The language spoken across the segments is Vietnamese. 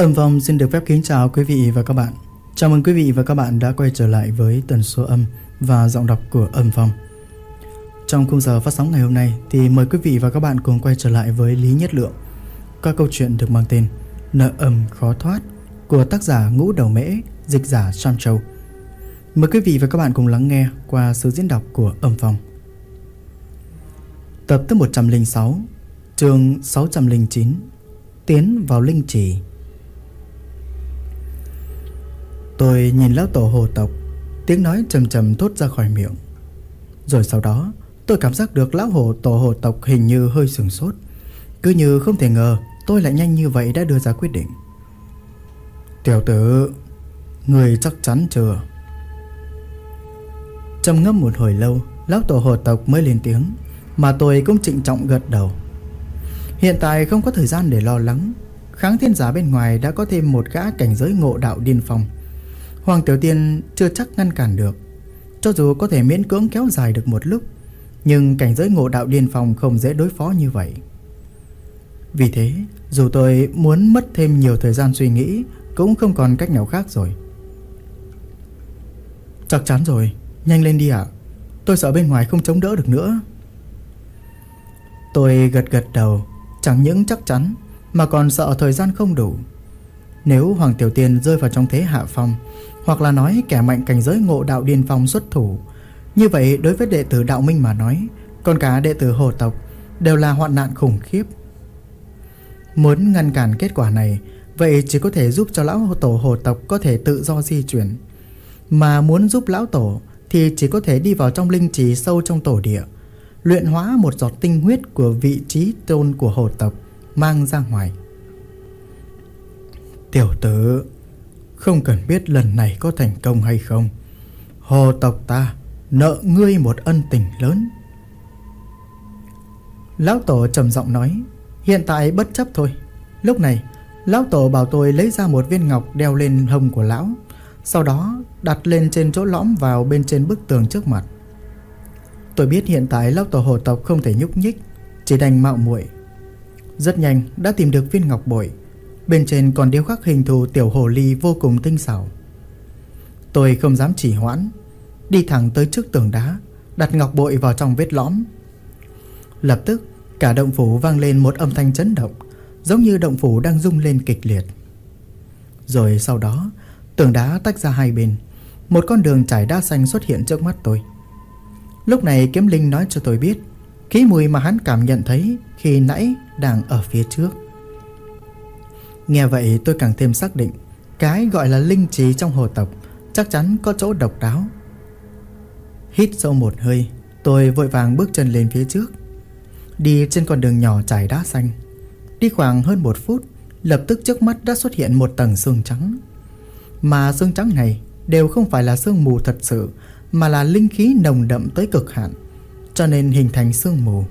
Âm Phong xin được phép kính chào quý vị và các bạn. Chào mừng quý vị và các bạn đã quay trở lại với tần số âm và giọng đọc của Âm Phong. Trong khung giờ phát sóng ngày hôm nay thì mời quý vị và các bạn cùng quay trở lại với Lý Nhất Lượng qua câu chuyện được mang tên Nợ Âm Khó Thoát của tác giả Ngũ Đầu Mễ, dịch giả Sam Châu. Mời quý vị và các bạn cùng lắng nghe qua sự diễn đọc của Âm Phong. Tập thứ 106, chương 609, Tiến vào linh trì. Tôi nhìn lão tổ hồ tộc, tiếng nói trầm trầm thốt ra khỏi miệng. Rồi sau đó tôi cảm giác được lão tổ hồ tộc hình như hơi sửng sốt, cứ như không thể ngờ tôi lại nhanh như vậy đã đưa ra quyết định. Tiểu tử, người chắc chắn chưa? Trầm ngâm một hồi lâu, lão tổ hồ tộc mới lên tiếng, mà tôi cũng trịnh trọng gật đầu. Hiện tại không có thời gian để lo lắng. Kháng thiên giả bên ngoài đã có thêm một gã cảnh giới ngộ đạo điên phong. Hoàng Tiểu Tiên chưa chắc ngăn cản được. Cho dù có thể miễn cưỡng kéo dài được một lúc, nhưng cảnh giới ngộ đạo điên phong không dễ đối phó như vậy. Vì thế, dù tôi muốn mất thêm nhiều thời gian suy nghĩ, cũng không còn cách nào khác rồi. Chắc chắn rồi, nhanh lên đi ạ. Tôi sợ bên ngoài không chống đỡ được nữa. Tôi gật đầu, chẳng những chắc chắn mà còn sợ thời gian không đủ. Nếu Hoàng Tiểu Tiên rơi vào trong thế hạ phong, hoặc là nói kẻ mạnh cảnh giới ngộ đạo điên phong xuất thủ, như vậy đối với đệ tử đạo minh mà nói, còn cả đệ tử hồ tộc đều là hoạn nạn khủng khiếp. Muốn ngăn cản kết quả này, vậy chỉ có thể giúp cho lão tổ hồ tộc có thể tự do di chuyển. Mà muốn giúp lão tổ thì chỉ có thể đi vào trong linh trì sâu trong tổ địa, luyện hóa một giọt tinh huyết của vị trí tôn của hồ tộc, mang ra ngoài. Tiểu tử, không cần biết lần này có thành công hay không, hồ tộc ta nợ ngươi một ân tình lớn. Lão tổ trầm giọng nói, hiện tại bất chấp thôi. Lúc này lão tổ bảo tôi lấy ra một viên ngọc đeo lên hông của lão, sau đó đặt lên trên chỗ lõm vào bên trên bức tường trước mặt. Tôi biết hiện tại lão tổ hồ tộc không thể nhúc nhích, chỉ đành mạo muội. Rất nhanh đã tìm được viên ngọc bội, bên trên còn điêu khắc hình thù tiểu hồ ly vô cùng tinh xảo. Tôi không dám trì hoãn, đi thẳng tới trước tường đá, đặt ngọc bội vào trong vết lõm. Lập tức cả động phủ vang lên một âm thanh chấn động, giống như động phủ đang rung lên kịch liệt. Rồi sau đó tường đá tách ra hai bên, một con đường trải đá xanh xuất hiện trước mắt tôi. Lúc này Kiếm Linh nói cho tôi biết khí mùi mà hắn cảm nhận thấy khi nãy đang ở phía trước. Nghe vậy tôi càng thêm xác định cái gọi là linh trì trong hồ tộc chắc chắn có chỗ độc đáo. Hít sâu một hơi, tôi vội vàng bước chân lên phía trước, đi trên con đường nhỏ trải đá xanh. Đi khoảng hơn 1 phút, lập tức trước mắt đã xuất hiện một tầng sương trắng. Mà sương trắng này đều không phải là sương mù thật sự, mà là linh khí nồng đậm tới cực hạn, cho nên hình thành sương mù.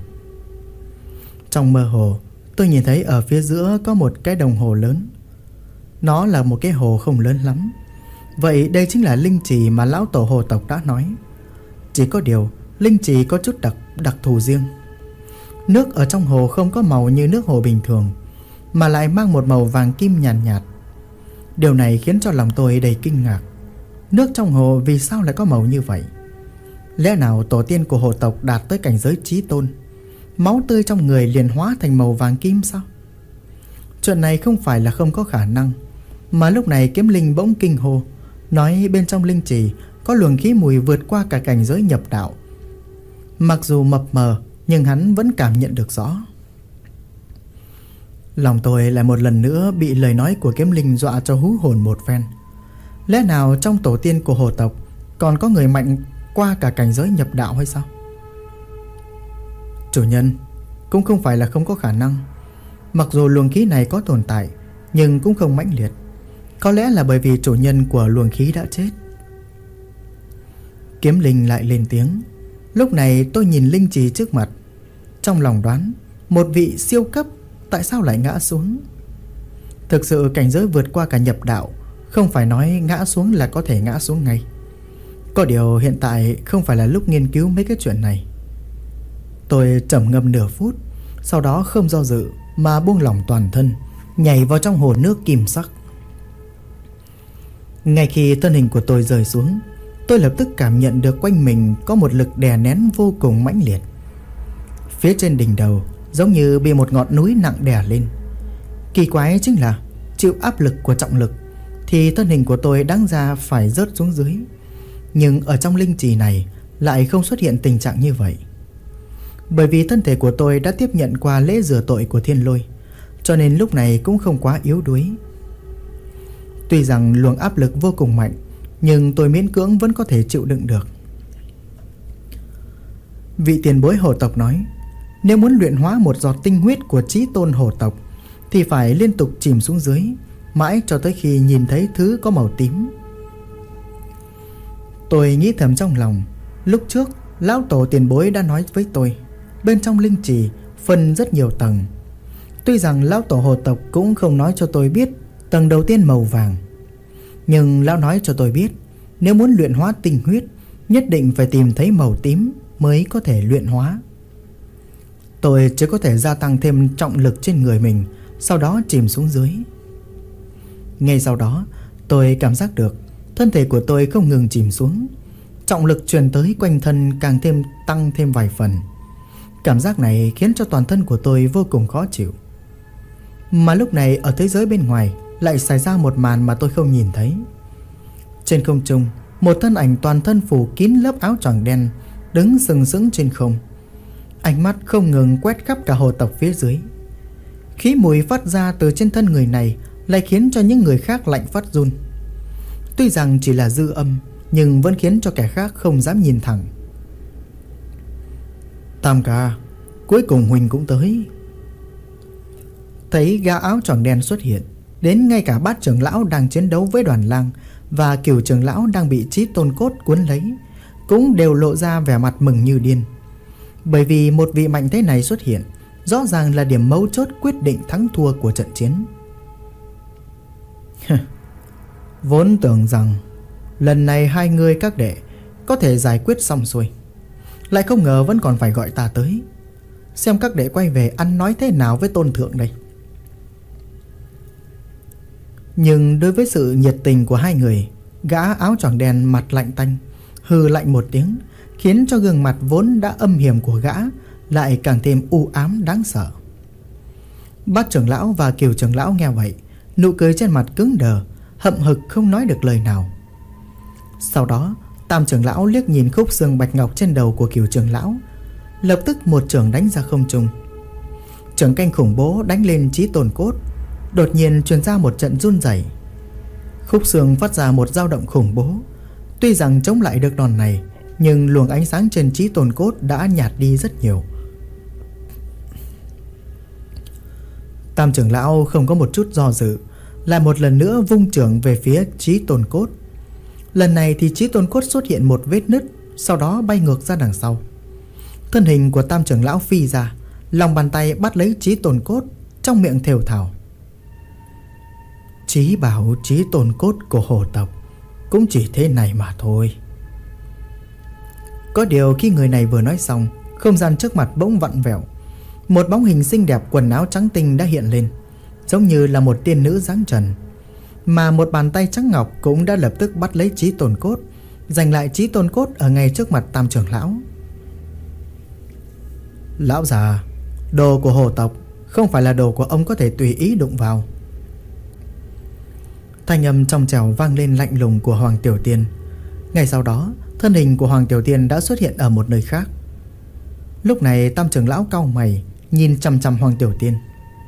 Trong mơ hồ, tôi nhìn thấy ở phía giữa có một cái đồng hồ lớn. Nó là một cái hồ không lớn lắm. Vậy đây chính là linh trì mà lão tổ hồ tộc đã nói. Chỉ có điều linh trì có chút đặc thù riêng. Nước ở trong hồ không có màu như nước hồ bình thường, mà lại mang một màu vàng kim nhàn nhạt. Điều này khiến cho lòng tôi đầy kinh ngạc. Nước trong hồ vì sao lại có màu như vậy? Lẽ nào tổ tiên của hồ tộc đạt tới cảnh giới chí tôn, máu tươi trong người liền hóa thành màu vàng kim sao? Chuyện này không phải là không có khả năng. Mà lúc này Kiếm Linh bỗng kinh hô, nói bên trong linh trì có luồng khí mùi vượt qua cả cảnh giới nhập đạo. Mặc dù mập mờ, nhưng hắn vẫn cảm nhận được rõ. Lòng tôi lại một lần nữa bị lời nói của Kiếm Linh dọa cho hú hồn một phen. Lẽ nào trong tổ tiên của hồ tộc còn có người mạnh qua cả cảnh giới nhập đạo hay sao? Chủ nhân, cũng không phải là không có khả năng. Mặc dù luồng khí này có tồn tại, nhưng cũng không mãnh liệt. Có lẽ là bởi vì chủ nhân của luồng khí đã chết. Kiếm Linh lại lên tiếng. Lúc này tôi nhìn linh trì trước mặt, trong lòng đoán một vị siêu cấp tại sao lại ngã xuống. Thực sự cảnh giới vượt qua cả nhập đạo, không phải nói ngã xuống là có thể ngã xuống ngay. Có điều hiện tại không phải là lúc nghiên cứu mấy cái chuyện này. Tôi trầm ngâm nửa phút, sau đó không do dự mà buông lỏng toàn thân, nhảy vào trong hồ nước kim sắc. Ngay khi thân hình của tôi rơi xuống, tôi lập tức cảm nhận được quanh mình có một lực đè nén vô cùng mãnh liệt. Phía trên đỉnh đầu giống như bị một ngọn núi nặng đè lên. Kỳ quái chính là chịu áp lực của trọng lực thì thân hình của tôi đáng ra phải rớt xuống dưới. Nhưng ở trong linh trì này lại không xuất hiện tình trạng như vậy. Bởi vì thân thể của tôi đã tiếp nhận qua lễ rửa tội của Thiên Lôi, cho nên lúc này cũng không quá yếu đuối. Tuy rằng luồng áp lực vô cùng mạnh, nhưng tôi miễn cưỡng vẫn có thể chịu đựng được. Vị tiền bối hồ tộc nói, nếu muốn luyện hóa một giọt tinh huyết của chí tôn hồ tộc thì phải liên tục chìm xuống dưới, mãi cho tới khi nhìn thấy thứ có màu tím. Tôi nghĩ thầm trong lòng, lúc trước lão tổ tiền bối đã nói với tôi, bên trong linh trì phân rất nhiều tầng. Tuy rằng lão tổ hồ tộc cũng không nói cho tôi biết tầng đầu tiên màu vàng, nhưng lão nói cho tôi biết nếu muốn luyện hóa tinh huyết nhất định phải tìm thấy màu tím mới có thể luyện hóa. Tôi chỉ có thể gia tăng thêm trọng lực trên người mình, sau đó chìm xuống dưới. Ngay sau đó tôi cảm giác được thân thể của tôi không ngừng chìm xuống. Trọng lực truyền tới quanh thân càng tăng thêm vài phần. Cảm giác này khiến cho toàn thân của tôi vô cùng khó chịu. Mà lúc này ở thế giới bên ngoài lại xảy ra một màn mà tôi không nhìn thấy. Trên không trung, một thân ảnh toàn thân phủ kín lớp áo choàng đen đứng sừng sững trên không. Ánh mắt không ngừng quét khắp cả hồ tộc phía dưới. Khí mùi phát ra từ trên thân người này lại khiến cho những người khác lạnh phát run. Tuy rằng chỉ là dư âm, nhưng vẫn khiến cho kẻ khác không dám nhìn thẳng. Tam ca, cuối cùng Huỳnh cũng tới. Thấy gã áo choàng đen xuất hiện, đến ngay cả Bát trưởng lão đang chiến đấu với Đoàn Lang và Cửu trưởng lão đang bị Chí Tôn Cốt cuốn lấy cũng đều lộ ra vẻ mặt mừng như điên. Bởi vì một vị mạnh thế này xuất hiện rõ ràng là điểm mấu chốt quyết định thắng thua của trận chiến. Vốn tưởng rằng lần này hai người các đệ có thể giải quyết xong xuôi, lại không ngờ vẫn còn phải gọi ta tới. Xem các đệ quay về ăn nói thế nào với tôn thượng đây. Nhưng đối với sự nhiệt tình của hai người, gã áo choàng đen mặt lạnh tanh hừ lạnh một tiếng, khiến cho gương mặt vốn đã âm hiểm của gã lại càng thêm u ám đáng sợ. Bát trưởng lão và Cửu trưởng lão nghe vậy, nụ cười trên mặt cứng đờ, hậm hực không nói được lời nào. Sau đó Tam trưởng lão liếc nhìn khúc xương bạch ngọc trên đầu của Cửu trưởng lão, lập tức một chưởng đánh ra không trung. Chưởng canh khủng bố đánh lên Chí Tôn Cốt, đột nhiên truyền ra một trận run rẩy. Khúc xương phát ra một dao động khủng bố. Tuy rằng chống lại được đòn này, nhưng luồng ánh sáng trên Chí Tôn Cốt đã nhạt đi rất nhiều. Tam trưởng lão không có một chút do dự, lại một lần nữa vung chưởng về phía Chí Tôn Cốt. Lần này thì Chí Tôn Cốt xuất hiện một vết nứt, sau đó bay ngược ra đằng sau. Thân hình của Tam trưởng lão phi ra, lòng bàn tay bắt lấy Chí Tôn Cốt, trong miệng thều thào: Chí bảo Chí Tôn Cốt của hồ tộc cũng chỉ thế này mà thôi. Có điều khi người này vừa nói xong, không gian trước mặt bỗng vặn vẹo. Một bóng hình xinh đẹp quần áo trắng tinh đã hiện lên, giống như là một tiên nữ dáng trần. Mà một bàn tay trắng ngọc cũng đã lập tức bắt lấy Chí Tôn Cốt, giành lại Chí Tôn Cốt ở ngay trước mặt Tam trưởng lão. Lão già, đồ của hồ tộc không phải là đồ của ông có thể tùy ý đụng vào. Thanh âm trong trẻo vang lên lạnh lùng của Hoàng Tiểu Tiên. Ngay sau đó, thân hình của Hoàng Tiểu Tiên đã xuất hiện ở một nơi khác. Lúc này Tam trưởng lão cau mày, nhìn chằm chằm Hoàng Tiểu Tiên.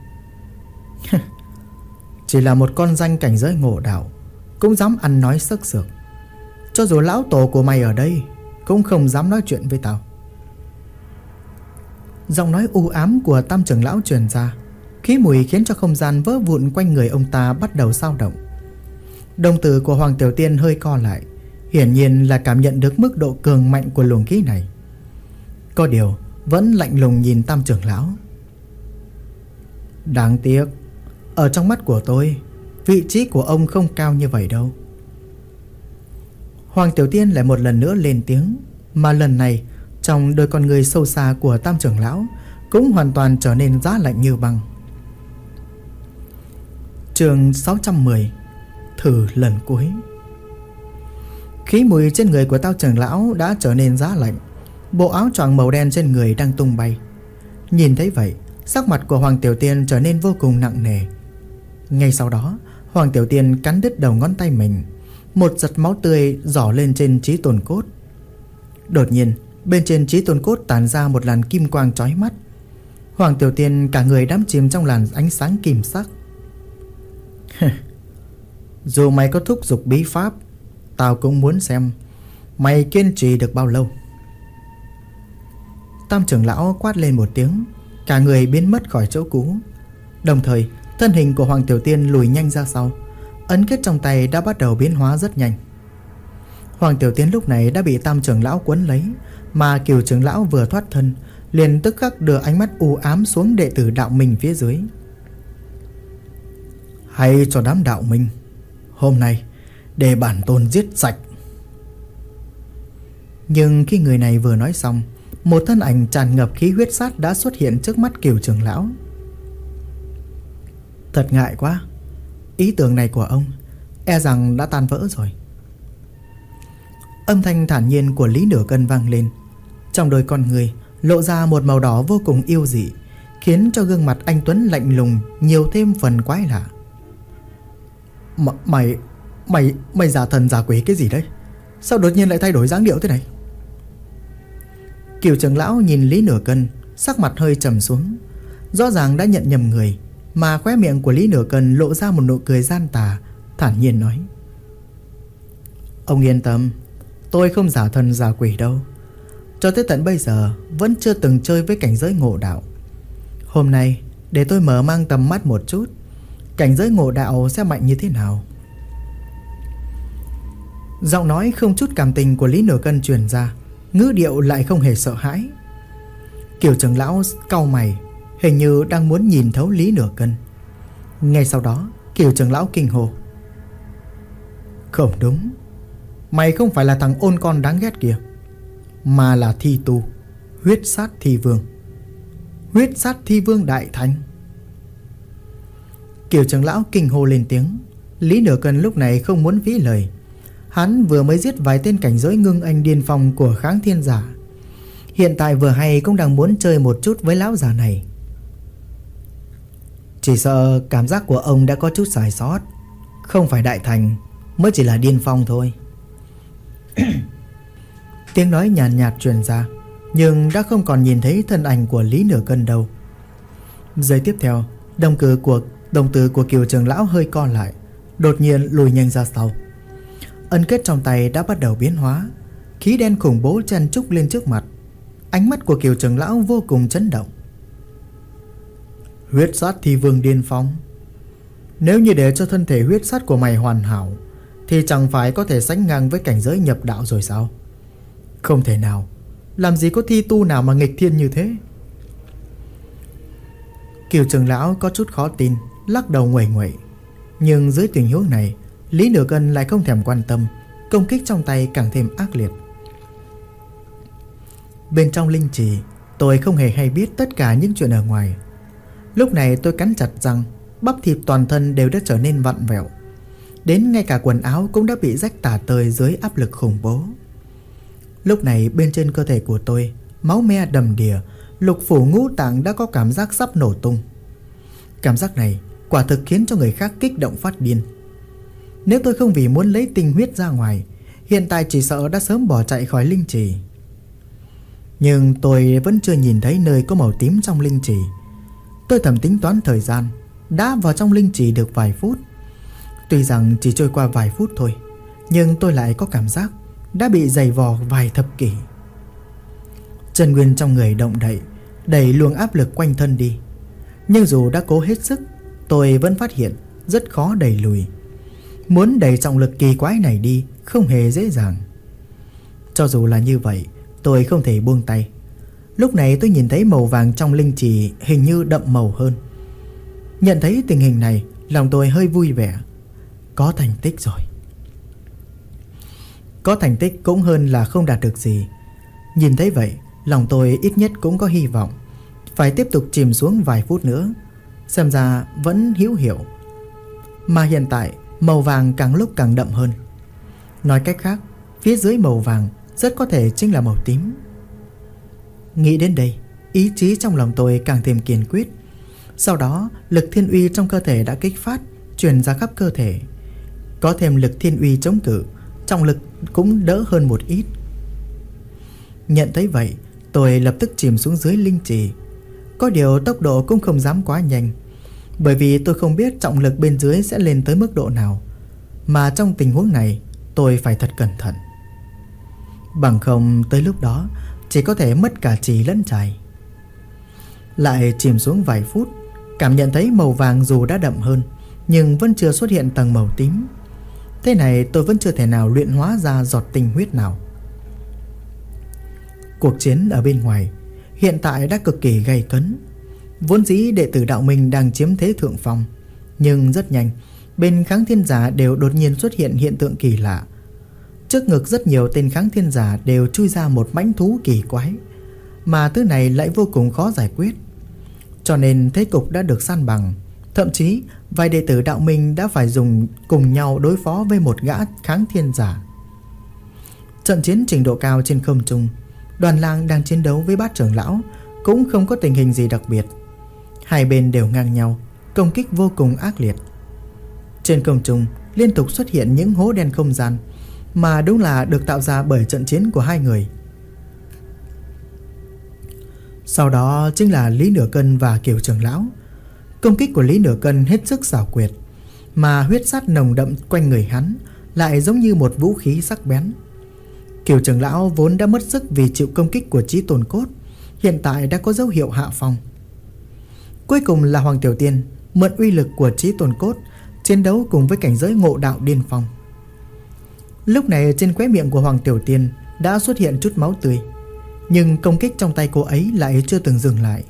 Chỉ là một con danh cảnh giới ngộ đạo, cũng dám ăn nói sắc sược. Cho dù lão tổ của mày ở đây cũng không dám nói chuyện với tao. Giọng nói u ám của Tam trưởng lão truyền ra, khí mùi khiến cho không gian vỡ vụn quanh người ông ta bắt đầu dao động. Đồng tử của Hoàng Tiểu Tiên hơi co lại, hiển nhiên là cảm nhận được mức độ cường mạnh của luồng khí này. Có điều vẫn lạnh lùng nhìn Tam trưởng lão. Đáng tiếc, ở trong mắt của tôi, vị trí của ông không cao như vậy đâu. Hoàng Tiểu Tiên lại một lần nữa lên tiếng, mà lần này trong đôi con người sâu xa của Tam trưởng lão cũng hoàn toàn trở nên giá lạnh như băng. Chương 610, thử lần cuối. Khí mùi trên người của Tam trưởng lão đã trở nên giá lạnh. Bộ áo choàng màu đen trên người đang tung bay. Nhìn thấy vậy, sắc mặt của Hoàng Tiểu Tiên trở nên vô cùng nặng nề. Ngay sau đó, Hoàng Tiểu Tiên cắn đứt đầu ngón tay mình. Một giọt máu tươi rỏ lên trên Chí Tôn Cốt. Đột nhiên, bên trên Chí Tôn Cốt tản ra một làn kim quang chói mắt. Hoàng Tiểu Tiên cả người đắm chìm trong làn ánh sáng kim sắc. Dù mày có thúc giục bí pháp, tao cũng muốn xem mày kiên trì được bao lâu. Tam trưởng lão quát lên một tiếng, cả người biến mất khỏi chỗ cũ. Đồng thời, thân hình của Hoàng Tiểu Tiên lùi nhanh ra sau. Ấn kết trong tay đã bắt đầu biến hóa rất nhanh. Hoàng Tiểu Tiên lúc này đã bị Tam trưởng lão quấn lấy, mà Cửu trưởng lão vừa thoát thân liền tức khắc đưa ánh mắt u ám xuống đệ tử đạo minh phía dưới. Hay cho đám đạo minh, hôm nay để bản tôn giết sạch. Nhưng khi người này vừa nói xong, một thân ảnh tràn ngập khí huyết sát đã xuất hiện trước mắt Cửu trưởng lão. Thật ngại quá, ý tưởng này của ông e rằng đã tan vỡ rồi. Âm thanh thản nhiên của Lý Nửa Cân vang lên. Trong đôi con người lộ ra một màu đỏ vô cùng yêu dị, khiến cho gương mặt anh tuấn lạnh lùng nhiều thêm phần quái lạ. Mày giả thần giả quỷ cái gì đấy? Sao đột nhiên lại thay đổi dáng điệu thế này? Cửu trưởng lão nhìn Lý Nửa Cân, sắc mặt hơi trầm xuống. Rõ ràng đã nhận nhầm người, mà khóe miệng của Lý Nửa Cân lộ ra một nụ cười gian tà, thản nhiên nói: Ông yên tâm, tôi không giả thần giả quỷ đâu. Cho tới tận bây giờ vẫn chưa từng chơi với cảnh giới ngộ đạo. Hôm nay để tôi mở mang tầm mắt một chút, cảnh giới ngộ đạo sẽ mạnh như thế nào. Giọng nói không chút cảm tình của Lý Nửa Cân truyền ra, ngữ điệu lại không hề sợ hãi. Cửu trưởng lão cau mày, hình như đang muốn nhìn thấu Lý Nửa Cân. Ngay sau đó, Cửu trưởng lão kinh hô: Không đúng, mày không phải là thằng ôn con đáng ghét kia, mà là thi tu, huyết sát thi vương. Huyết sát thi vương đại thánh. Cửu trưởng lão kinh hô lên tiếng. Lý Nửa Cân lúc này không muốn phí lời. Hắn vừa mới giết vài tên cảnh giới ngưng anh điên phong của Kháng Thiên giả, hiện tại vừa hay cũng đang muốn chơi một chút với lão già này. Chỉ sợ cảm giác của ông đã có chút sai sót, không phải đại thành, mới chỉ là điên phong thôi. Tiếng nói nhàn nhạt truyền ra, nhưng đã không còn nhìn thấy thân ảnh của Lý Nửa Cân đâu. Giây tiếp theo, đồng tử của Cửu trưởng lão hơi co lại, đột nhiên lùi nhanh ra sau. Ấn kết trong tay đã bắt đầu biến hóa, khí đen khủng bố chen chúc lên trước mặt. Ánh mắt của Cửu trưởng lão vô cùng chấn động. Huyết sát thi vương điên phong. Nếu như để cho thân thể huyết sát của mày hoàn hảo, thì chẳng phải có thể sánh ngang với cảnh giới nhập đạo rồi sao? Không thể nào, làm gì có thi tu nào mà nghịch thiên như thế. Cửu trưởng lão có chút khó tin, lắc đầu nguậy nguậy. Nhưng dưới tình huống này, Lý Nửa Cân lại không thèm quan tâm, công kích trong tay càng thêm ác liệt. Bên trong linh trì, tôi không hề hay biết tất cả những chuyện ở ngoài. Lúc này tôi cắn chặt răng, bắp thịt toàn thân đều đã trở nên vặn vẹo, đến ngay cả quần áo cũng đã bị rách tả tơi dưới áp lực khủng bố. Lúc này bên trên cơ thể của tôi, máu me đầm đìa, lục phủ ngũ tạng đã có cảm giác sắp nổ tung. Cảm giác này quả thực khiến cho người khác kích động phát điên. Nếu tôi không vì muốn lấy tinh huyết ra ngoài, hiện tại chỉ sợ đã sớm bỏ chạy khỏi linh trì. Nhưng tôi vẫn chưa nhìn thấy nơi có màu tím trong linh trì. Tôi thầm tính toán thời gian, đã vào trong linh trì được vài phút. Tuy rằng chỉ trôi qua vài phút thôi, nhưng tôi lại có cảm giác đã bị giày vò vài thập kỷ. Chân nguyên trong người động đậy, đẩy luồng áp lực quanh thân đi. Nhưng dù đã cố hết sức, tôi vẫn phát hiện rất khó đẩy lùi. Muốn đẩy trọng lực kỳ quái này đi không hề dễ dàng. Cho dù là như vậy, tôi không thể buông tay. Lúc này tôi nhìn thấy màu vàng trong linh trì hình như đậm màu hơn. Nhận thấy tình hình này, lòng tôi hơi vui vẻ. Có thành tích rồi. Có thành tích cũng hơn là không đạt được gì. Nhìn thấy vậy, lòng tôi ít nhất cũng có hy vọng. Phải tiếp tục chìm xuống vài phút nữa, xem ra vẫn hữu hiệu. Mà hiện tại màu vàng càng lúc càng đậm hơn. Nói cách khác, phía dưới màu vàng rất có thể chính là màu tím. Nghĩ đến đây, ý chí trong lòng tôi càng thêm kiên quyết. Sau đó lực thiên uy trong cơ thể đã kích phát, truyền ra khắp cơ thể. Có thêm lực thiên uy chống cự, trọng lực cũng đỡ hơn một ít. Nhận thấy vậy, tôi lập tức chìm xuống dưới linh trì. Có điều tốc độ cũng không dám quá nhanh, bởi vì tôi không biết trọng lực bên dưới sẽ lên tới mức độ nào. Mà trong tình huống này tôi phải thật cẩn thận, bằng không tới lúc đó chỉ có thể mất cả trì lẫn trài. Lại chìm xuống vài phút, cảm nhận thấy màu vàng dù đã đậm hơn nhưng vẫn chưa xuất hiện tầng màu tím. Thế này tôi vẫn chưa thể nào luyện hóa ra giọt tinh huyết nào. Cuộc chiến ở bên ngoài hiện tại đã cực kỳ gay cấn. Vốn dĩ đệ tử đạo minh đang chiếm thế thượng phong, nhưng rất nhanh bên kháng thiên giả đều đột nhiên xuất hiện hiện tượng kỳ lạ. Trước ngực rất nhiều tên kháng thiên giả đều chui ra một mãnh thú kỳ quái, mà thứ này lại vô cùng khó giải quyết. Cho nên thế cục đã được san bằng. Thậm chí vài đệ tử đạo minh đã phải dùng cùng nhau đối phó với một gã kháng thiên giả. Trận chiến trình độ cao trên không trung, Đoàn Lang đang chiến đấu với Bát trưởng lão cũng không có tình hình gì đặc biệt. Hai bên đều ngang nhau, công kích vô cùng ác liệt. Trên không trung liên tục xuất hiện những hố đen không gian, mà đúng là được tạo ra bởi trận chiến của hai người. Sau đó chính là Lý Nửa Cân và Kiều trưởng lão. Công kích của Lý Nửa Cân hết sức xảo quyệt, mà huyết sát nồng đậm quanh người hắn lại giống như một vũ khí sắc bén. Kiều trưởng lão vốn đã mất sức vì chịu công kích của Chí Tôn Cốt, hiện tại đã có dấu hiệu hạ phong. Cuối cùng là Hoàng Tiểu Tiên mượn uy lực của Chí Tôn Cốt chiến đấu cùng với cảnh giới ngộ đạo điên phong. Lúc này trên khóe miệng của Hoàng Tiểu Tiên đã xuất hiện chút máu tươi, nhưng công kích trong tay cô ấy lại chưa từng dừng lại.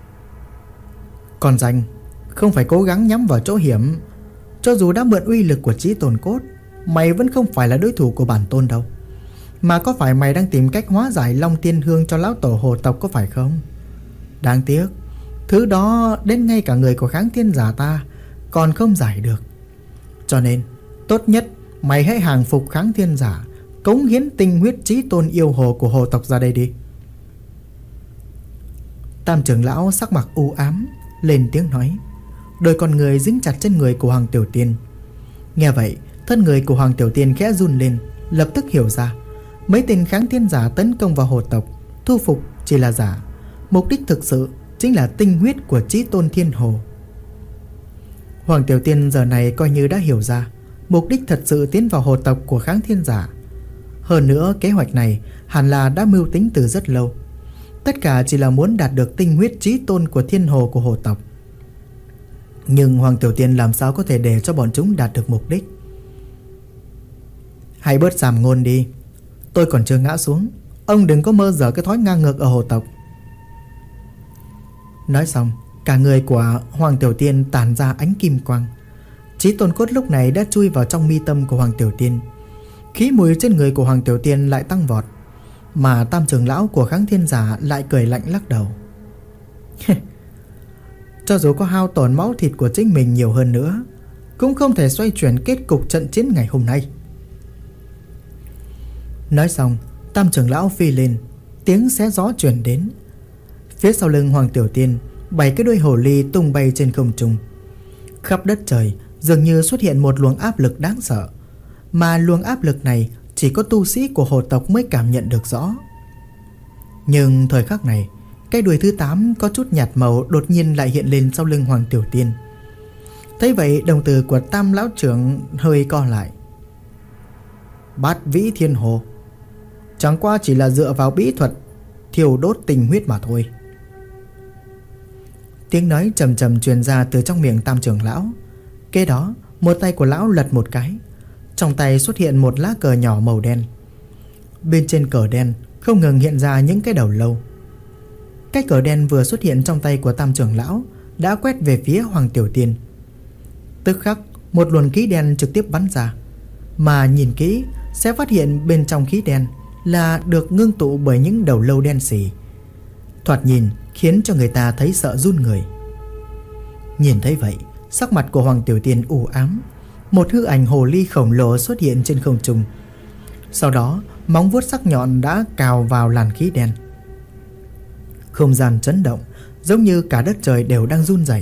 Còn Danh, không phải cố gắng nhắm vào chỗ hiểm. Cho dù đã mượn uy lực của Chí Tôn Cốt, mày vẫn không phải là đối thủ của bản tôn đâu. Mà có phải mày đang tìm cách hóa giải Long Tiên Hương cho lão tổ hồ tộc có phải không? Đáng tiếc, thứ đó đến ngay cả người của kháng thiên giả ta còn không giải được. Cho nên tốt nhất mày hãy hàng phục kháng thiên giả, cống hiến tinh huyết Chí Tôn yêu hồ của hồ tộc ra đây đi. Tam trưởng lão sắc mặt u ám lên tiếng nói, đôi con người dính chặt trên người của Hoàng Tiểu Tiên. Nghe vậy, thân người của Hoàng Tiểu Tiên khẽ run lên, lập tức hiểu ra mấy tên kháng thiên giả tấn công vào hồ tộc, thu phục chỉ là giả, mục đích thực sự chính là tinh huyết của Chí Tôn Thiên Hồ. Hoàng Tiểu Tiên giờ này coi như đã hiểu ra mục đích thật sự tiến vào hồ tộc của kháng thiên giả. Hơn nữa kế hoạch này hẳn là đã mưu tính từ rất lâu. Tất cả chỉ là muốn đạt được tinh huyết Chí Tôn của Thiên Hồ của hồ tộc. Nhưng Hoàng Tiểu Tiên làm sao có thể để cho bọn chúng đạt được mục đích? Hãy bớt giảm ngôn đi, tôi còn chưa ngã xuống, ông đừng có mơ dở cái thói ngang ngược ở hồ tộc. Nói xong, cả người của Hoàng Tiểu Tiên tản ra ánh kim quang. Chí Tôn Cốt lúc này đã chui vào trong mi tâm của Hoàng Tiểu Tiên. Khí mùi trên người của Hoàng Tiểu Tiên lại tăng vọt, mà Tam trưởng lão của kháng thiên giả lại cười lạnh lắc đầu. Cho dù có hao tổn máu thịt của chính mình nhiều hơn nữa, cũng không thể xoay chuyển kết cục trận chiến ngày hôm nay. Nói xong, Tam trưởng lão phi lên, tiếng xé gió truyền đến. Phía sau lưng Hoàng Tiểu Tiên, 7 cái đuôi hồ ly tung bay trên không trung. Khắp đất trời dường như xuất hiện một luồng áp lực đáng sợ, mà luồng áp lực này chỉ có tu sĩ của hồ tộc mới cảm nhận được rõ. Nhưng thời khắc này, cái đuôi thứ 8 có chút nhạt màu đột nhiên lại hiện lên sau lưng Hoàng Tiểu Tiên. Thấy vậy, đồng tử của Tam lão trưởng hơi co lại. Bát Vĩ Thiên Hồ chẳng qua chỉ là dựa vào bí thuật thiêu đốt tinh huyết mà thôi. Tiếng nói trầm trầm truyền ra từ trong miệng Tam trưởng lão. Kế đó, một tay của lão lật một cái, trong tay xuất hiện một lá cờ nhỏ màu đen. Bên trên cờ đen không ngừng hiện ra những cái đầu lâu. Cái cờ đen vừa xuất hiện trong tay của Tam trưởng lão đã quét về phía Hoàng Tiểu Tiên. Tức khắc một luồng khí đen trực tiếp bắn ra, mà nhìn kỹ sẽ phát hiện bên trong khí đen là được ngưng tụ bởi những đầu lâu đen sì. Thoạt nhìn khiến cho người ta thấy sợ run người. Nhìn thấy vậy, sắc mặt của Hoàng Tiểu Tiên u ám. Một hư ảnh hồ ly khổng lồ xuất hiện trên không trung. Sau đó móng vuốt sắc nhọn đã cào vào làn khí đen. Không gian chấn động, giống như cả đất trời đều đang run rẩy.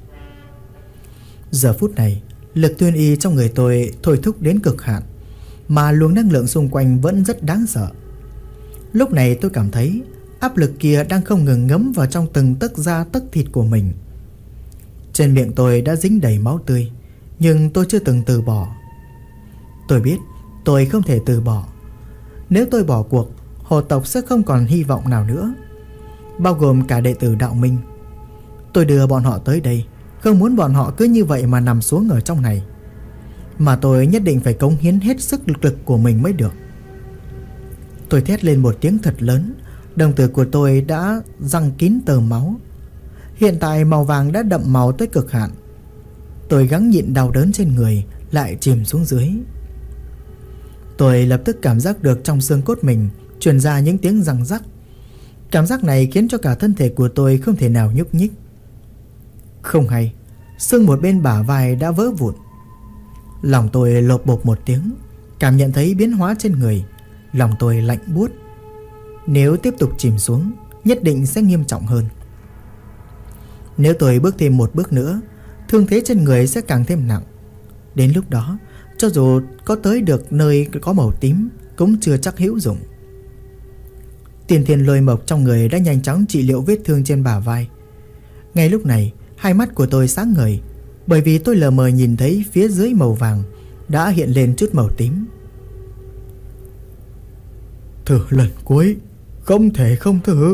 Giờ phút này, lực tuyên y trong người tôi thôi thúc đến cực hạn, mà luồng năng lượng xung quanh vẫn rất đáng sợ. Lúc này tôi cảm thấy áp lực kia đang không ngừng ngấm vào trong từng tấc da tấc thịt của mình. Trên miệng tôi đã dính đầy máu tươi, nhưng tôi chưa từng từ bỏ. Tôi biết tôi không thể từ bỏ. Nếu tôi bỏ cuộc, hồ tộc sẽ không còn hy vọng nào nữa, bao gồm cả đệ tử đạo minh. Tôi đưa bọn họ tới đây, không muốn bọn họ cứ như vậy mà nằm xuống ở trong này, mà tôi nhất định phải cống hiến hết sức lực của mình mới được. Tôi thét lên một tiếng thật lớn. Đồng tử của tôi đã răng kín tơ máu. Hiện tại màu vàng đã đậm màu tới cực hạn. Tôi gắng nhịn đau đớn trên người, lại chìm xuống dưới. Tôi lập tức cảm giác được trong xương cốt mình truyền ra những tiếng răng rắc. Cảm giác này khiến cho cả thân thể của tôi không thể nào nhúc nhích. Không hay, xương một bên bả vai đã vỡ vụn. Lòng tôi lộp bộp một tiếng, cảm nhận thấy biến hóa trên người. Lòng tôi lạnh buốt. Nếu tiếp tục chìm xuống, nhất định sẽ nghiêm trọng hơn. Nếu tôi bước thêm một bước nữa, thương thế trên người sẽ càng thêm nặng. Đến lúc đó, cho dù có tới được nơi có màu tím, cũng chưa chắc hữu dụng. Tiền thiên lôi mộc trong người đã nhanh chóng trị liệu vết thương trên bả vai. Ngay lúc này, hai mắt của tôi sáng ngời, bởi vì tôi lờ mờ nhìn thấy phía dưới màu vàng đã hiện lên chút màu tím. Thử lần cuối, không thể không thử.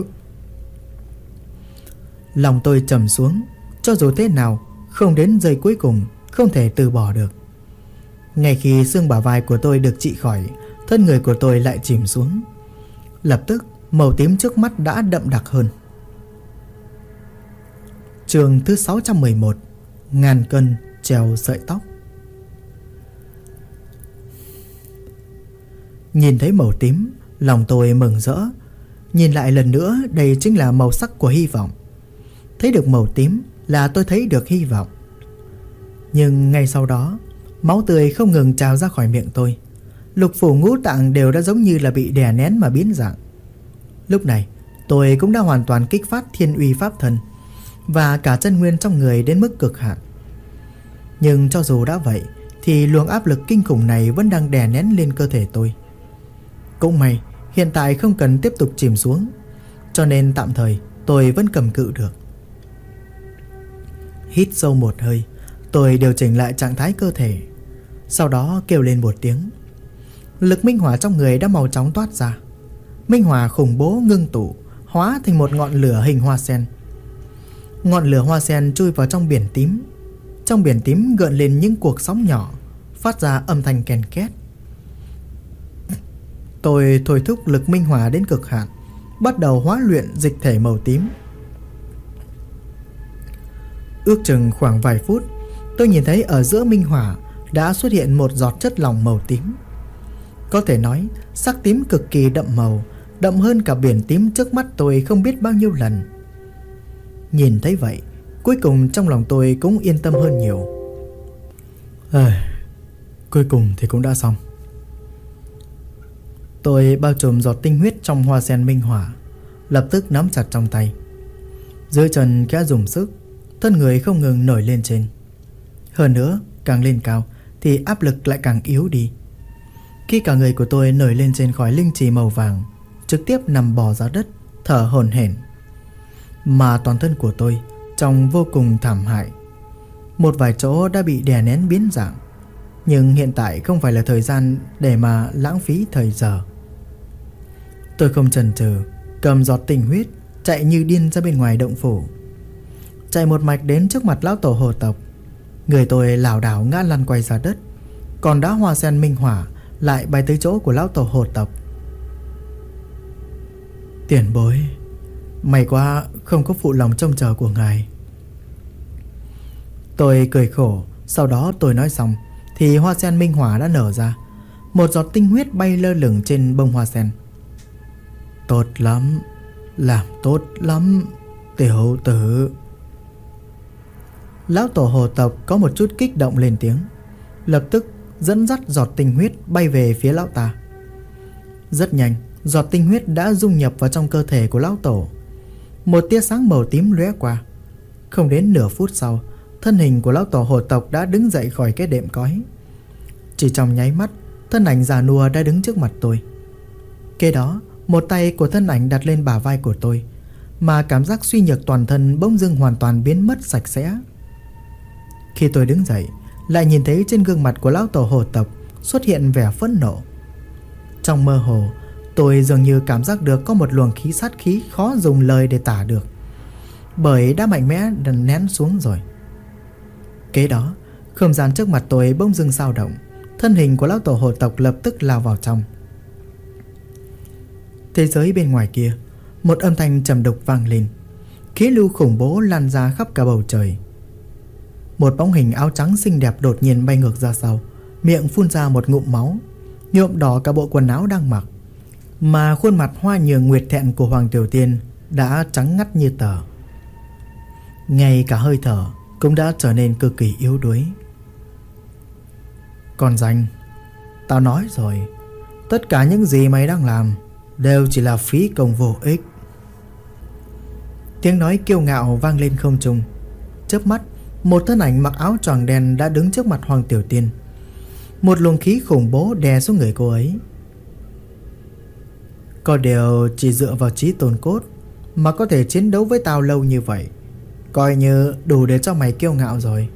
Lòng tôi trầm xuống. Cho dù thế nào, không đến giây cuối cùng, không thể từ bỏ được. Ngay khi xương bả vai của tôi được trị khỏi, thân người của tôi lại chìm xuống. Lập tức màu tím trước mắt đã đậm đặc hơn. Chương thứ 611. Ngàn cân treo sợi tóc. Nhìn thấy màu tím, lòng tôi mừng rỡ. Nhìn lại lần nữa, đây chính là màu sắc của hy vọng. Thấy được màu tím là tôi thấy được hy vọng. Nhưng ngay sau đó, máu tươi không ngừng trào ra khỏi miệng tôi. Lục phủ ngũ tạng đều đã giống như là bị đè nén mà biến dạng. Lúc này tôi cũng đã hoàn toàn kích phát thiên uy pháp thân và cả chân nguyên trong người đến mức cực hạn. Nhưng cho dù đã vậy thì luồng áp lực kinh khủng này vẫn đang đè nén lên cơ thể tôi. Cũng may hiện tại không cần tiếp tục chìm xuống, cho nên tạm thời tôi vẫn cầm cự được. Hít sâu một hơi, tôi điều chỉnh lại trạng thái cơ thể. Sau đó kêu lên một tiếng. Lực minh hỏa trong người đã mau chóng toát ra. Minh hỏa khủng bố ngưng tụ, hóa thành một ngọn lửa hình hoa sen. Ngọn lửa hoa sen chui vào trong biển tím. Trong biển tím gợn lên những cuộc sóng nhỏ, phát ra âm thanh ken két. Tôi thôi thúc lực minh hỏa đến cực hạn, bắt đầu hóa luyện dịch thể màu tím. Ước chừng khoảng vài phút, tôi nhìn thấy ở giữa minh hỏa đã xuất hiện một giọt chất lỏng màu tím. Có thể nói sắc tím cực kỳ đậm màu, đậm hơn cả biển tím trước mắt tôi không biết bao nhiêu lần. Nhìn thấy vậy, cuối cùng trong lòng tôi cũng yên tâm hơn nhiều. Cuối cùng thì cũng đã xong. Tôi bao trùm giọt tinh huyết trong hoa sen minh hỏa, lập tức nắm chặt trong tay. Dưới chân khẽ dùng sức, thân người không ngừng nổi lên trên. Hơn nữa, càng lên cao thì áp lực lại càng yếu đi. Khi cả người của tôi nổi lên trên khỏi linh trì màu vàng, trực tiếp nằm bò ra đất, thở hổn hển. Mà toàn thân của tôi trông vô cùng thảm hại. Một vài chỗ đã bị đè nén biến dạng, nhưng hiện tại không phải là thời gian để mà lãng phí thời giờ. Tôi không chần chừ, cầm giọt tinh huyết chạy như điên ra bên ngoài động phủ, chạy một mạch đến trước mặt lão tổ hồ tộc. Người tôi lảo đảo ngã lăn quay ra đất, còn đá hoa sen minh hỏa lại bay tới chỗ của lão tổ hồ tộc. Tiền bối, may quá không có phụ lòng trông chờ của ngài. Tôi cười khổ. Sau đó tôi nói xong thì hoa sen minh hỏa đã nở ra. Một giọt tinh huyết bay lơ lửng trên bông hoa sen. Tốt lắm, làm tốt lắm, tiểu tử. Lão tổ hồ tộc có một chút kích động lên tiếng, lập tức dẫn dắt giọt tinh huyết bay về phía lão ta. Rất nhanh, giọt tinh huyết đã dung nhập vào trong cơ thể của lão tổ. Một tia sáng màu tím lóe qua. Không đến nửa phút sau, thân hình của lão tổ hồ tộc đã đứng dậy khỏi cái đệm cói. Chỉ trong nháy mắt, thân ảnh già nua đã đứng trước mặt tôi. Kế đó, một tay của thân ảnh đặt lên bả vai của tôi, mà cảm giác suy nhược toàn thân bỗng dưng hoàn toàn biến mất sạch sẽ. Khi tôi đứng dậy, lại nhìn thấy trên gương mặt của lão tổ hồ tộc xuất hiện vẻ phẫn nộ. Trong mơ hồ, tôi dường như cảm giác được có một luồng khí sát khí khó dùng lời để tả được, bởi đã mạnh mẽ nén xuống rồi. Kế đó, không gian trước mặt tôi bỗng dưng dao động. Thân hình của lão tổ hồ tộc lập tức lao vào trong. Thế giới bên ngoài kia, một âm thanh trầm đục vang lên. Khí lưu khủng bố lan ra khắp cả bầu trời. Một bóng hình áo trắng xinh đẹp đột nhiên bay ngược ra sau, miệng phun ra một ngụm máu, nhuộm đỏ cả bộ quần áo đang mặc. Mà khuôn mặt hoa nhường nguyệt thẹn của Hoàng Tiểu Tiên đã trắng ngắt như tờ. Ngay cả hơi thở cũng đã trở nên cực kỳ yếu đuối. Còn Danh, tao nói rồi, tất cả những gì mày đang làm đều chỉ là phí công vô ích. Tiếng nói kiêu ngạo vang lên không trung. Chớp mắt, một thân ảnh mặc áo choàng đen đã đứng trước mặt Hoàng Tiểu Tiên. Một luồng khí khủng bố đè xuống người cô ấy. Có điều chỉ dựa vào trí tồn cốt mà có thể chiến đấu với tao lâu như vậy, coi như đủ để cho mày kiêu ngạo rồi.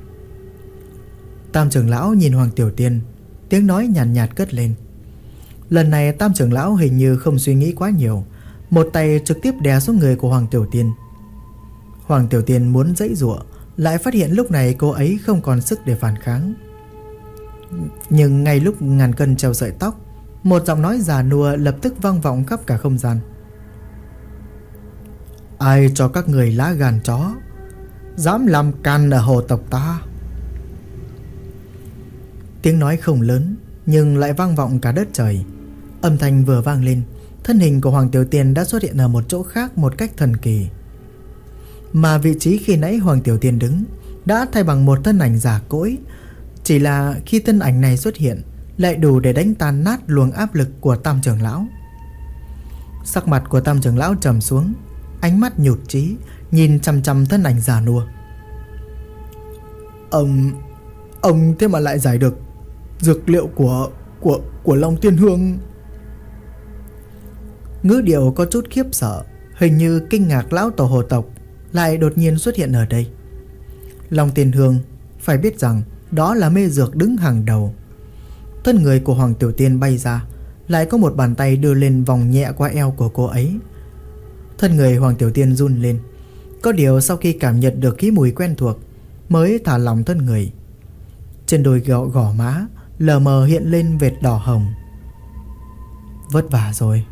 Tam trưởng lão nhìn Hoàng Tiểu Tiên, tiếng nói nhàn nhạt cất lên. Lần này Tam trưởng lão hình như không suy nghĩ quá nhiều, một tay trực tiếp đè xuống người của Hoàng Tiểu Tiên. Hoàng Tiểu Tiên muốn giãy giụa, lại phát hiện lúc này cô ấy không còn sức để phản kháng. Nhưng ngay lúc ngàn cân treo sợi tóc, một giọng nói già nua lập tức vang vọng khắp cả không gian. Ai cho các người lá gan chó, dám làm càn ở hồ tộc ta? Tiếng nói không lớn nhưng lại vang vọng cả đất trời. Âm thanh vừa vang lên, thân hình của Hoàng Tiểu Tiên đã xuất hiện ở một chỗ khác một cách thần kỳ. Mà vị trí khi nãy Hoàng Tiểu Tiên đứng đã thay bằng một thân ảnh giả cỗi. Chỉ là khi thân ảnh này xuất hiện lại đủ để đánh tan nát luồng áp lực của Tam trưởng lão. Sắc mặt của Tam trưởng lão trầm xuống, ánh mắt nhụt chí nhìn chằm chằm thân ảnh già nua. Ông thế mà lại giải được dược liệu của Long Tiên Hương? Ngữ điệu có chút khiếp sợ, hình như kinh ngạc lão tổ hồ tộc lại đột nhiên xuất hiện ở đây. Long Tiên Hương, phải biết rằng đó là mê dược đứng hàng đầu. Thân người của Hoàng Tiểu Tiên bay ra, lại có một bàn tay đưa lên vòng nhẹ qua eo của cô ấy. Thân người Hoàng Tiểu Tiên run lên. Có điều sau khi cảm nhận được cái mùi quen thuộc mới thả lỏng thân người. Trên đôi gò má lờ mờ hiện lên vệt đỏ hồng. Vất vả rồi.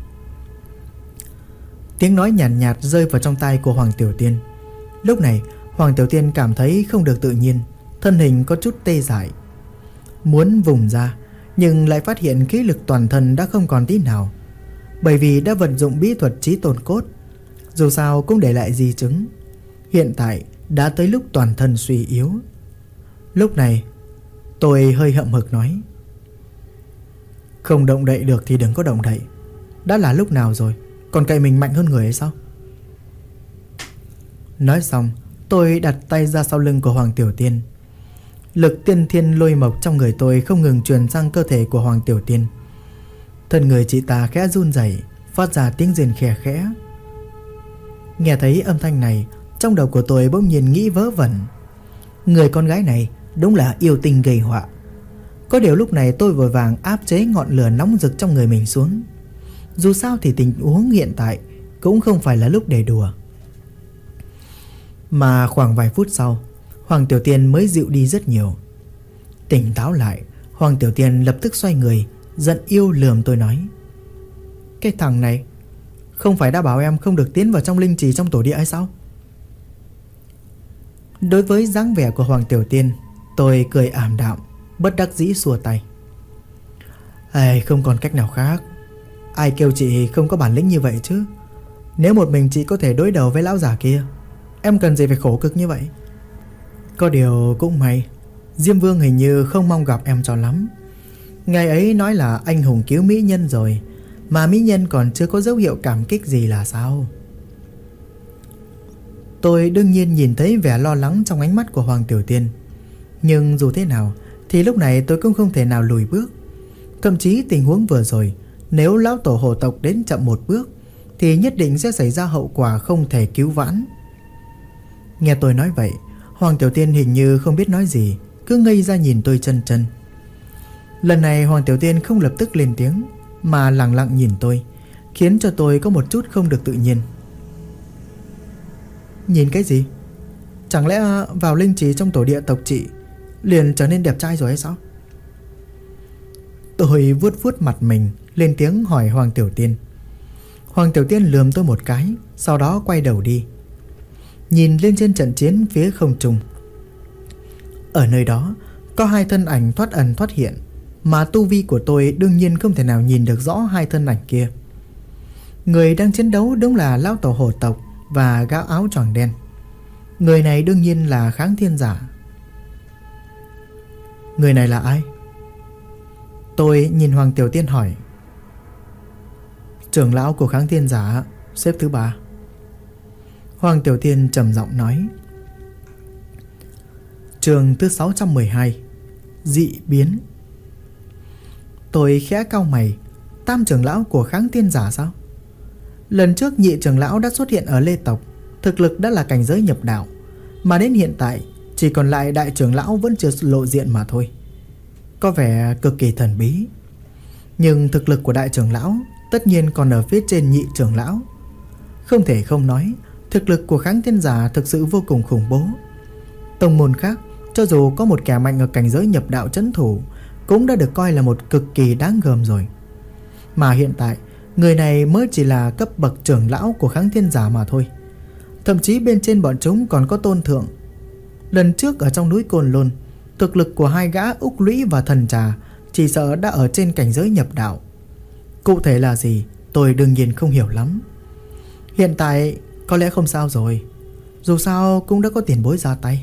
Tiếng nói nhàn nhạt rơi vào trong tai của Hoàng Tiểu Tiên. Lúc này Hoàng Tiểu Tiên cảm thấy không được tự nhiên, thân hình có chút tê dại. Muốn vùng ra nhưng lại phát hiện khí lực toàn thân đã không còn tí nào, bởi vì đã vận dụng bí thuật trí tồn cốt, dù sao cũng để lại di chứng. Hiện tại đã tới lúc toàn thân suy yếu. Lúc này tôi hơi hậm hực nói: Không động đậy được thì đừng có động đậy. Đã là lúc nào rồi, còn cậy mình mạnh hơn người hay sao? Nói xong, tôi đặt tay ra sau lưng của Hoàng Tiểu Tiên. Lực tiên thiên lôi mộc trong người tôi không ngừng truyền sang cơ thể của Hoàng Tiểu Tiên. Thân người chị ta khẽ run rẩy, phát ra tiếng rên khẽ khẽ. Nghe thấy âm thanh này, trong đầu của tôi bỗng nhiên nghĩ vớ vẩn. Người con gái này đúng là yêu tinh gây họa. Có điều lúc này tôi vội vàng áp chế ngọn lửa nóng rực trong người mình xuống. Dù sao thì tình huống hiện tại cũng không phải là lúc để đùa. Mà khoảng vài phút sau, Hoàng Tiểu Tiên mới dịu đi rất nhiều. Tỉnh táo lại, Hoàng Tiểu Tiên lập tức xoay người, giận yêu lườm tôi nói: Cái thằng này, không phải đã bảo em không được tiến vào trong linh trì trong tổ địa hay sao? Đối với dáng vẻ của Hoàng Tiểu Tiên, tôi cười ảm đạm, bất đắc dĩ xua tay. Không còn cách nào khác. Ai kêu chị không có bản lĩnh như vậy chứ? Nếu một mình chị có thể đối đầu với lão già kia, em cần gì phải khổ cực như vậy? Có điều cũng may, Diêm Vương hình như không mong gặp em cho lắm. Ngày ấy nói là anh hùng cứu mỹ nhân rồi, mà mỹ nhân còn chưa có dấu hiệu cảm kích gì là sao? Tôi đương nhiên nhìn thấy vẻ lo lắng trong ánh mắt của Hoàng Tiểu Tiên. Nhưng dù thế nào thì lúc này tôi cũng không thể nào lùi bước. Thậm chí tình huống vừa rồi, nếu lão tổ hồ tộc đến chậm một bước thì nhất định sẽ xảy ra hậu quả không thể cứu vãn. Nghe tôi nói vậy, Hoàng Tiểu Tiên hình như không biết nói gì, cứ ngây ra nhìn tôi chân chân. Lần này Hoàng Tiểu Tiên không lập tức lên tiếng, mà lặng lặng nhìn tôi, khiến cho tôi có một chút không được tự nhiên. Nhìn cái gì? Chẳng lẽ vào linh trí trong tổ địa tộc chị liền trở nên đẹp trai rồi hay sao? Tôi vuốt vuốt mặt mình, lên tiếng hỏi Hoàng Tiểu Tiên. Hoàng Tiểu Tiên lườm tôi một cái, sau đó quay đầu đi, nhìn lên trên trận chiến phía không trung. Ở nơi đó có hai thân ảnh thoát ẩn thoát hiện, mà tu vi của tôi đương nhiên không thể nào nhìn được rõ hai thân ảnh kia. Người đang chiến đấu đúng là lão tổ hồ tộc và gã áo choàng đen. Người này đương nhiên là Kháng Thiên Giả. Người này là ai? Tôi nhìn Hoàng Tiểu Tiên hỏi. Trưởng lão của Kháng Thiên Giả, xếp thứ 3. Hoàng Tiểu Tiên trầm giọng nói. Chương thứ 612, dị biến. Tôi khẽ cau mày. Tam trưởng lão của Kháng Thiên Giả sao? Lần trước nhị trưởng lão đã xuất hiện ở Lê tộc, thực lực đã là cảnh giới nhập đạo, mà đến hiện tại chỉ còn lại đại trưởng lão vẫn chưa lộ diện mà thôi. Có vẻ cực kỳ thần bí. Nhưng thực lực của đại trưởng lão tất nhiên còn ở phía trên nhị trưởng lão. Không thể không nói, thực lực của Kháng Thiên Giả thực sự vô cùng khủng bố. Tông môn khác, cho dù có một kẻ mạnh ở cảnh giới nhập đạo trấn thủ, cũng đã được coi là một cực kỳ đáng gờm rồi. Mà hiện tại, người này mới chỉ là cấp bậc trưởng lão của Kháng Thiên Giả mà thôi. Thậm chí bên trên bọn chúng còn có tôn thượng. Lần trước ở trong núi Côn Lôn, thực lực của hai gã Úc Lũy và Thần Trà chỉ sợ đã ở trên cảnh giới nhập đạo. Cụ thể là gì, tôi đương nhiên không hiểu lắm. Hiện tại có lẽ không sao rồi, dù sao cũng đã có tiền bối ra tay.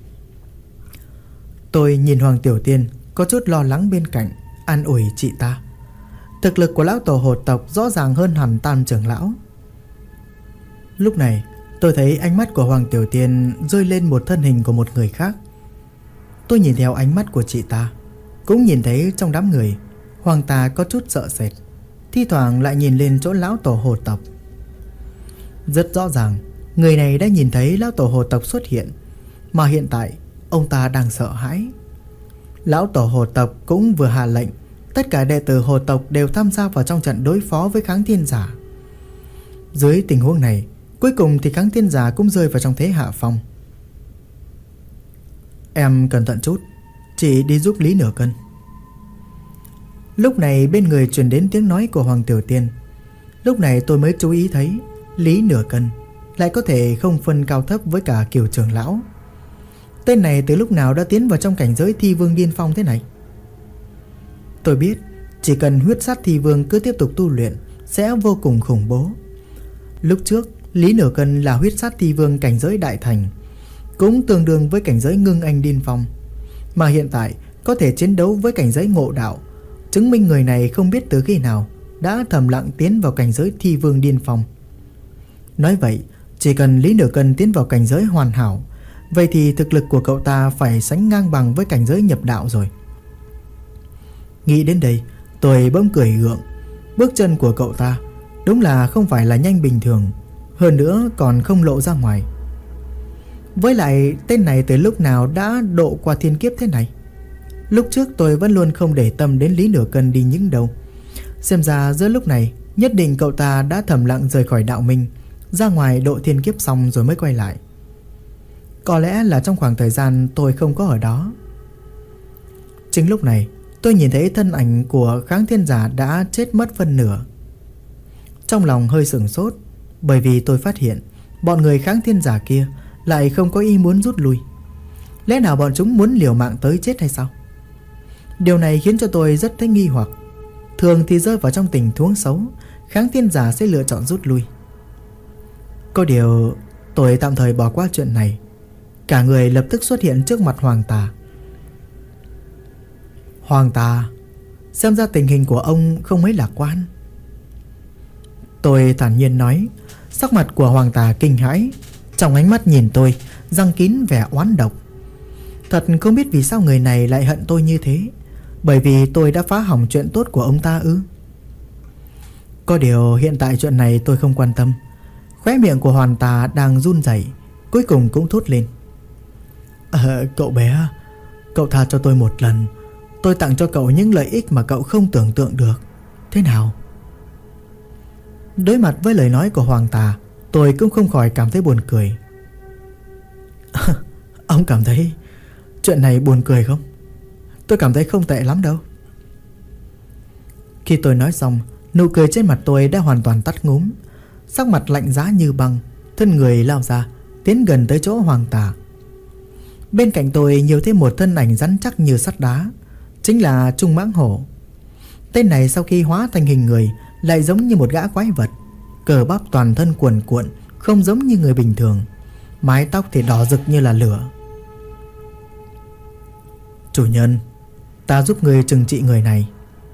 Tôi nhìn Hoàng Tiểu Tiên có chút lo lắng bên cạnh, an ủi chị ta. Thực lực của lão tổ hồ tộc rõ ràng hơn hẳn Tam trưởng lão. Lúc này tôi thấy ánh mắt của Hoàng Tiểu Tiên rơi lên một thân hình của một người khác. Tôi nhìn theo ánh mắt của chị ta, cũng nhìn thấy trong đám người Hoàng ta có chút sợ sệt, thi thoảng lại nhìn lên chỗ lão tổ hồ tộc. Rất rõ ràng, người này đã nhìn thấy lão tổ hồ tộc xuất hiện, mà hiện tại ông ta đang sợ hãi. Lão tổ hồ tộc cũng vừa hạ lệnh tất cả đệ tử hồ tộc đều tham gia vào trong trận đối phó với Kháng Thiên Giả. Dưới tình huống này, cuối cùng thì Kháng Thiên Giả cũng rơi vào trong thế hạ phong. Em cẩn thận chút, chị đi giúp Lý Nửa Cân. Lúc này bên người truyền đến tiếng nói của Hoàng Tiểu Tiên. Lúc này tôi mới chú ý thấy Lý Nửa Cân lại có thể không phân cao thấp với cả Kiều trưởng lão. Tên này từ lúc nào đã tiến vào trong cảnh giới thi vương điên phong thế này? Tôi biết chỉ cần huyết sát thi vương cứ tiếp tục tu luyện sẽ vô cùng khủng bố. Lúc trước Lý Nửa Cân là huyết sát thi vương cảnh giới đại thành, cũng tương đương với cảnh giới ngưng anh điên phong, mà hiện tại có thể chiến đấu với cảnh giới ngộ đạo, chứng minh người này không biết từ khi nào đã thầm lặng tiến vào cảnh giới thi vương điên phong. Nói vậy, chỉ cần Lý Nửa Cân tiến vào cảnh giới hoàn hảo, vậy thì thực lực của cậu ta phải sánh ngang bằng với cảnh giới nhập đạo rồi. Nghĩ đến đây, tôi bỗng cười gượng. Bước chân của cậu ta đúng là không phải là nhanh bình thường, hơn nữa còn không lộ ra ngoài. Với lại tên này từ lúc nào đã độ qua thiên kiếp thế này? Lúc trước tôi vẫn luôn không để tâm đến Lý Nửa Cân đi những đâu. Xem ra giữa lúc này nhất định cậu ta đã thầm lặng rời khỏi đạo minh, ra ngoài độ thiên kiếp xong rồi mới quay lại. Có lẽ là trong khoảng thời gian tôi không có ở đó. Chính lúc này tôi nhìn thấy thân ảnh của Kháng Thiên Giả đã chết mất phân nửa. Trong lòng hơi sửng sốt, bởi vì tôi phát hiện bọn người Kháng Thiên Giả kia lại không có ý muốn rút lui. Lẽ nào bọn chúng muốn liều mạng tới chết hay sao? Điều này khiến cho tôi rất thấy nghi hoặc. Thường thì rơi vào trong tình huống xấu, Kháng Thiên Giả sẽ lựa chọn rút lui. Có điều tôi tạm thời bỏ qua chuyện này. Cả người lập tức xuất hiện trước mặt Hoàng Tà. Hoàng Tà, xem ra tình hình của ông không mấy lạc quan. Tôi thản nhiên nói. Sắc mặt của Hoàng Tà kinh hãi, trong ánh mắt nhìn tôi giăng kín vẻ oán độc. Thật không biết vì sao người này lại hận tôi như thế. Bởi vì tôi đã phá hỏng chuyện tốt của ông ta ư? Có điều hiện tại chuyện này tôi không quan tâm. Khóe miệng của Hoàng Tà đang run rẩy, cuối cùng cũng thốt lên. Cậu bé, cậu tha cho tôi một lần. Tôi tặng cho cậu những lợi ích mà cậu không tưởng tượng được. Thế nào? Đối mặt với lời nói của Hoàng Tà, tôi cũng không khỏi cảm thấy buồn cười. Ông cảm thấy chuyện này buồn cười không? Tôi cảm thấy không tệ lắm đâu. Khi tôi nói xong, nụ cười trên mặt tôi đã hoàn toàn tắt ngúm. Sắc mặt lạnh giá như băng, thân người lao ra, tiến gần tới chỗ Hoàng Tà. Bên cạnh tôi nhiều thêm một thân ảnh rắn chắc như sắt đá, chính là Trung Mãng Hổ. Tên này sau khi hóa thành hình người lại giống như một gã quái vật, cơ bắp toàn thân cuồn cuộn, không giống như người bình thường. Mái tóc thì đỏ rực như là lửa. Chủ nhân, ta giúp người trừng trị người này.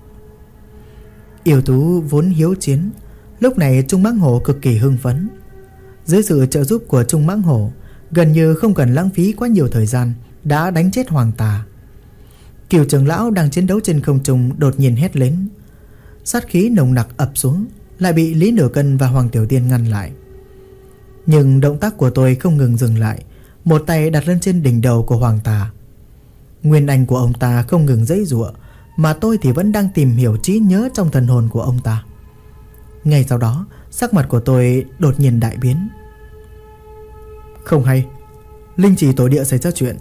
Yêu thú vốn hiếu chiến, lúc này Trung Mãng Hổ cực kỳ hưng phấn. Dưới sự trợ giúp của Trung Mãng Hổ, gần như không cần lãng phí quá nhiều thời gian đã đánh chết Hoàng Tà. Cửu trưởng lão đang chiến đấu trên không trung đột nhiên hét lớn. Sát khí nồng nặc ập xuống, lại bị Lý Nửa Cân và Hoàng Tiểu Tiên ngăn lại. Nhưng động tác của tôi không ngừng dừng lại, một tay đặt lên trên đỉnh đầu của Hoàng Tà. Nguyên anh của ông ta không ngừng giãy giụa, mà tôi thì vẫn đang tìm hiểu trí nhớ trong thần hồn của ông ta. Ngay sau đó, sắc mặt của tôi đột nhiên đại biến. Không hay, linh chỉ tổ địa xảy ra chuyện.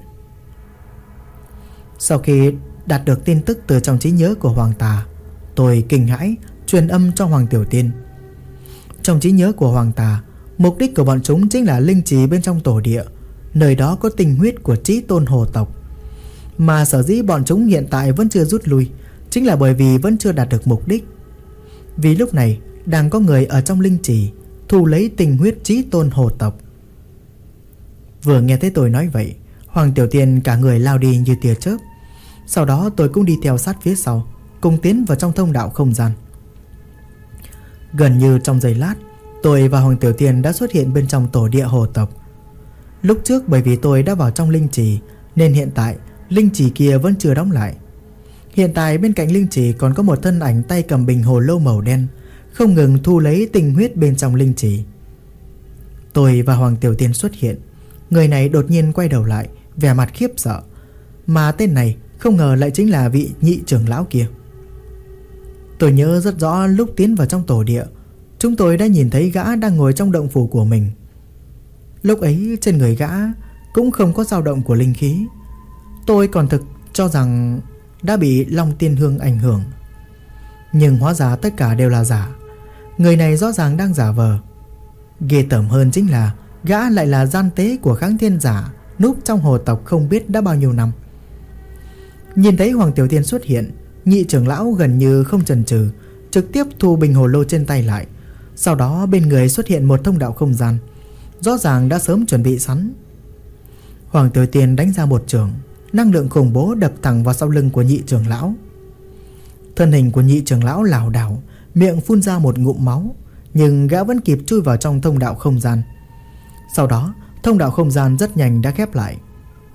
Sau khi đạt được tin tức từ trong trí nhớ của Hoàng Tà, tôi kinh hãi truyền âm cho Hoàng Tiểu Tiên. Trong trí nhớ của Hoàng Tà, mục đích của bọn chúng chính là linh trì bên trong tổ địa, nơi đó có tinh huyết của Chí Tôn Hồ tộc. Mà sở dĩ bọn chúng hiện tại vẫn chưa rút lui, chính là bởi vì vẫn chưa đạt được mục đích. Vì lúc này đang có người ở trong linh trì thu lấy tinh huyết Chí Tôn Hồ tộc. Vừa nghe thấy tôi nói vậy, Hoàng Tiểu Tiên cả người lao đi như tia chớp. Sau đó tôi cũng đi theo sát phía sau, cùng tiến vào trong thông đạo không gian. Gần như trong giây lát, tôi và Hoàng Tiểu Tiên đã xuất hiện bên trong tổ địa hồ tộc. Lúc trước bởi vì tôi đã vào trong linh trì, nên hiện tại linh trì kia vẫn chưa đóng lại. Hiện tại bên cạnh linh trì còn có một thân ảnh tay cầm bình hồ lô màu đen, không ngừng thu lấy tinh huyết bên trong linh trì. Tôi và Hoàng Tiểu Tiên xuất hiện. Người này đột nhiên quay đầu lại, vẻ mặt khiếp sợ. Mà tên này không ngờ lại chính là vị nhị trưởng lão kia. Tôi nhớ rất rõ lúc tiến vào trong tổ địa, chúng tôi đã nhìn thấy gã đang ngồi trong động phủ của mình. Lúc ấy trên người gã cũng không có dao động của linh khí. Tôi còn thực cho rằng đã bị Long Tiên Hương ảnh hưởng. Nhưng hóa ra tất cả đều là giả. Người này rõ ràng đang giả vờ. Ghê tởm hơn chính là gã lại là gian tế của Kháng Thiên giả, núp trong hồ tộc không biết đã bao nhiêu năm. Nhìn thấy Hoàng Tiểu Tiên xuất hiện, nhị trưởng lão gần như không chần chừ, trực tiếp thu bình hồ lô trên tay lại. Sau đó bên người xuất hiện một thông đạo không gian, rõ ràng đã sớm chuẩn bị sẵn. Hoàng Tiểu Tiên đánh ra một chưởng, năng lượng khủng bố đập thẳng vào sau lưng của nhị trưởng lão. Thân hình của nhị trưởng lão lảo đảo, miệng phun ra một ngụm máu, nhưng gã vẫn kịp chui vào trong thông đạo không gian. Sau đó thông đạo không gian rất nhanh đã khép lại.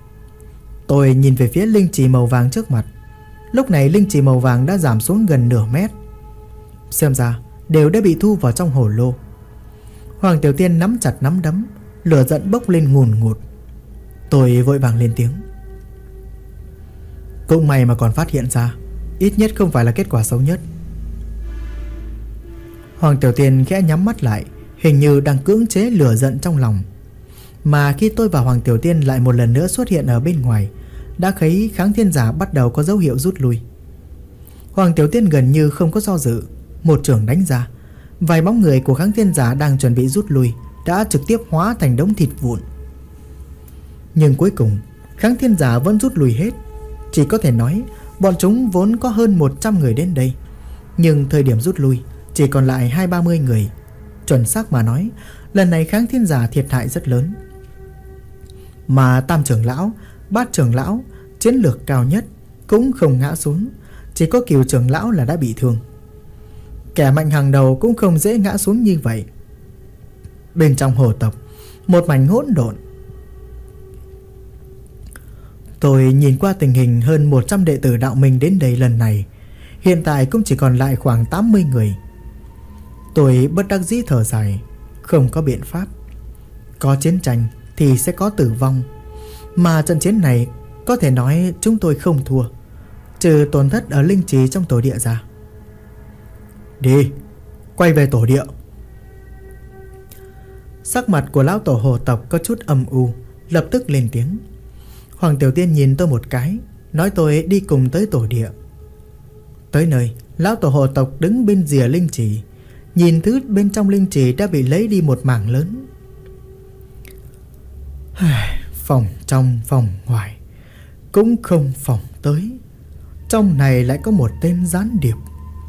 Tôi nhìn về phía linh trì màu vàng trước mặt. Lúc này linh trì màu vàng đã giảm xuống gần nửa mét. Xem ra đều đã bị thu vào trong hồ lô. Hoàng Tiểu Tiên nắm chặt nắm đấm, lửa giận bốc lên ngùn ngụt. Tôi vội vàng lên tiếng. Cũng may mà còn phát hiện ra, ít nhất không phải là kết quả xấu nhất. Hoàng Tiểu Tiên khẽ nhắm mắt lại, hình như đang cưỡng chế lửa giận trong lòng. Mà khi tôi và Hoàng Tiểu Tiên lại một lần nữa xuất hiện ở bên ngoài, đã thấy Kháng Thiên giả bắt đầu có dấu hiệu rút lui. Hoàng Tiểu Tiên gần như không có do dự, một chưởng đánh ra. Vài bóng người của Kháng Thiên giả đang chuẩn bị rút lui đã trực tiếp hóa thành đống thịt vụn. Nhưng cuối cùng Kháng Thiên giả vẫn rút lui hết. Chỉ có thể nói bọn chúng vốn có hơn 100 người đến đây, nhưng thời điểm rút lui chỉ còn lại 20-30 người. Chuẩn xác mà nói, lần này Kháng Thiên giả thiệt hại rất lớn. Mà Tam trưởng lão, Bát trưởng lão, chiến lược cao nhất cũng không ngã xuống, chỉ có Cửu trưởng lão là đã bị thương. Kẻ mạnh hàng đầu cũng không dễ ngã xuống như vậy. Bên trong hồ tộc, một mảnh hỗn độn. Tôi nhìn qua tình hình hơn 100 đệ tử đạo minh đến đây lần này, hiện tại cũng chỉ còn lại khoảng 80 người. Tôi bất đắc dĩ thở dài, không có biện pháp. Có chiến tranh thì sẽ có tử vong, mà trận chiến này có thể nói chúng tôi không thua, trừ tổn thất ở linh trì trong tổ địa ra. Đi, quay về tổ địa. Sắc mặt của lão tổ hồ tộc có chút âm u, lập tức lên tiếng. Hoàng Tiểu Tiên nhìn tôi một cái, nói tôi đi cùng tới tổ địa. Tới nơi, lão tổ hồ tộc đứng bên rìa linh trì, nhìn thứ bên trong linh trì đã bị lấy đi một mảng lớn. Phòng trong phòng ngoài, cũng không phòng tới. Trong này lại có một tên gián điệp.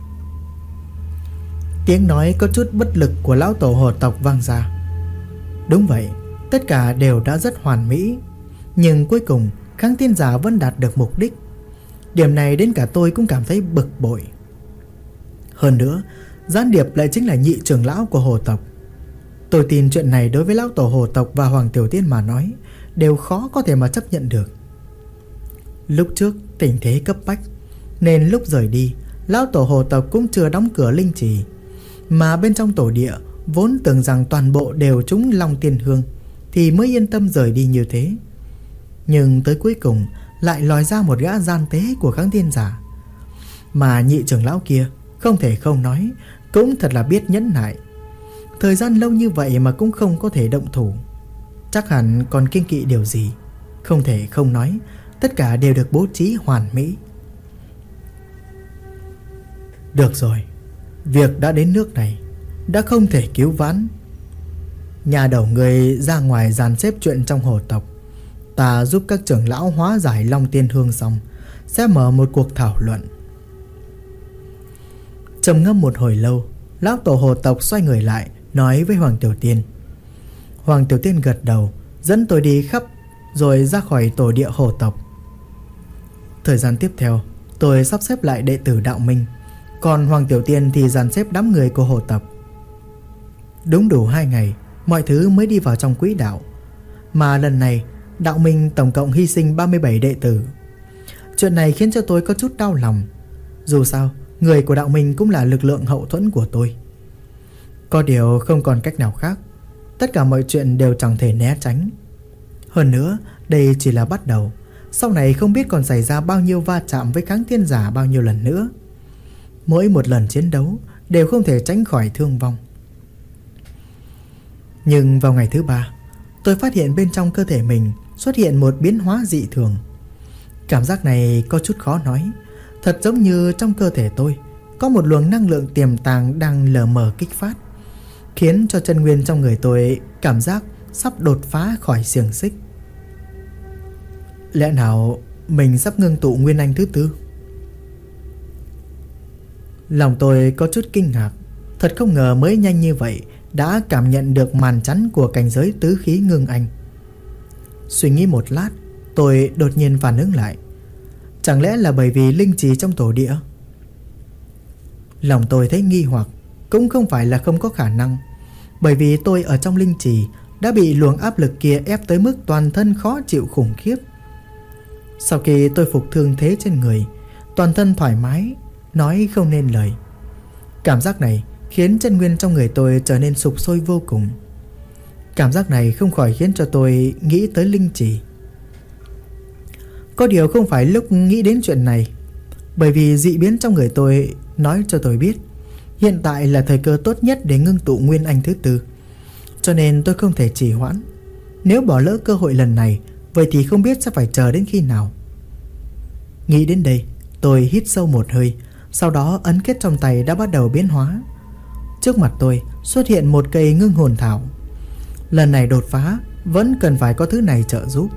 Tiếng nói có chút bất lực của lão tổ hồ tộc vang ra. Đúng vậy, tất cả đều đã rất hoàn mỹ, nhưng cuối cùng Kháng Thiên Giả vẫn đạt được mục đích. Điểm này đến cả tôi cũng cảm thấy bực bội. Hơn nữa, gián điệp lại chính là nhị trưởng lão của hồ tộc. Tôi tin chuyện này đối với lão tổ hồ tộc và Hoàng Tiểu Tiên mà nói đều khó có thể mà chấp nhận được. Lúc trước tình thế cấp bách, nên lúc rời đi, lão tổ hồ tộc cũng chưa đóng cửa linh trì, mà bên trong tổ địa vốn tưởng rằng toàn bộ đều trúng Long Tiên Hương thì mới yên tâm rời đi như thế. Nhưng tới cuối cùng lại lòi ra một gã gian tế của Kháng Thiên Giả. Mà nhị trưởng lão kia, không thể không nói, cũng thật là biết nhẫn nại. Thời gian lâu như vậy mà cũng không có thể động thủ, chắc hẳn còn kiêng kỵ điều gì. Không thể không nói, tất cả đều được bố trí hoàn mỹ. Được rồi, việc đã đến nước này, đã không thể cứu vãn. Nhà đầu người ra ngoài dàn xếp chuyện trong hồ tộc. Ta giúp các trưởng lão hóa giải Long Tiên Hương xong, sẽ mở một cuộc thảo luận. Trầm ngâm một hồi lâu, lão tổ hồ tộc xoay người lại, nói với Hoàng Tiểu Tiên. Hoàng Tiểu Tiên gật đầu, dẫn tôi đi khắp, rồi ra khỏi tổ địa hồ tộc. Thời gian tiếp theo, tôi sắp xếp lại đệ tử đạo minh, còn Hoàng Tiểu Tiên thì dàn xếp đám người của hồ tộc. Đúng đủ 2 ngày, mọi thứ mới đi vào trong quỹ đạo. Mà lần này, đạo minh tổng cộng hy sinh 37 đệ tử. Chuyện này khiến cho tôi có chút đau lòng. Dù sao, người của đạo minh cũng là lực lượng hậu thuẫn của tôi. Có điều không còn cách nào khác, tất cả mọi chuyện đều chẳng thể né tránh. Hơn nữa, đây chỉ là bắt đầu. Sau này không biết còn xảy ra bao nhiêu va chạm với Kháng Thiên Giả bao nhiêu lần nữa. Mỗi một lần chiến đấu đều không thể tránh khỏi thương vong. Nhưng vào ngày thứ 3, tôi phát hiện bên trong cơ thể mình xuất hiện một biến hóa dị thường. Cảm giác này có chút khó nói. Thật giống như trong cơ thể tôi có một luồng năng lượng tiềm tàng đang lờ mờ kích phát, khiến cho chân nguyên trong người tôi cảm giác sắp đột phá khỏi xiềng xích. Lẽ nào mình sắp ngưng tụ nguyên anh thứ 4? Lòng tôi có chút kinh ngạc. Thật không ngờ mới nhanh như vậy đã cảm nhận được màn chắn của cảnh giới tứ khí ngưng anh. Suy nghĩ một lát, tôi đột nhiên phản ứng lại. Chẳng lẽ là bởi vì linh trì trong tổ địa? Lòng tôi thấy nghi hoặc, cũng không phải là không có khả năng. Bởi vì tôi ở trong linh trì đã bị luồng áp lực kia ép tới mức toàn thân khó chịu khủng khiếp. Sau khi tôi phục thương thế trên người, toàn thân thoải mái, nói không nên lời. Cảm giác này khiến chân nguyên trong người tôi trở nên sục sôi vô cùng. Cảm giác này không khỏi khiến cho tôi nghĩ tới linh trì. Có điều không phải lúc nghĩ đến chuyện này, bởi vì dị biến trong người tôi nói cho tôi biết hiện tại là thời cơ tốt nhất để ngưng tụ nguyên anh thứ 4. Cho nên tôi không thể trì hoãn. Nếu bỏ lỡ cơ hội lần này, vậy thì không biết sẽ phải chờ đến khi nào. Nghĩ đến đây, tôi hít sâu một hơi, sau đó ấn kết trong tay đã bắt đầu biến hóa. Trước mặt tôi xuất hiện một cây ngưng hồn thảo. Lần này đột phá vẫn cần phải có thứ này trợ giúp.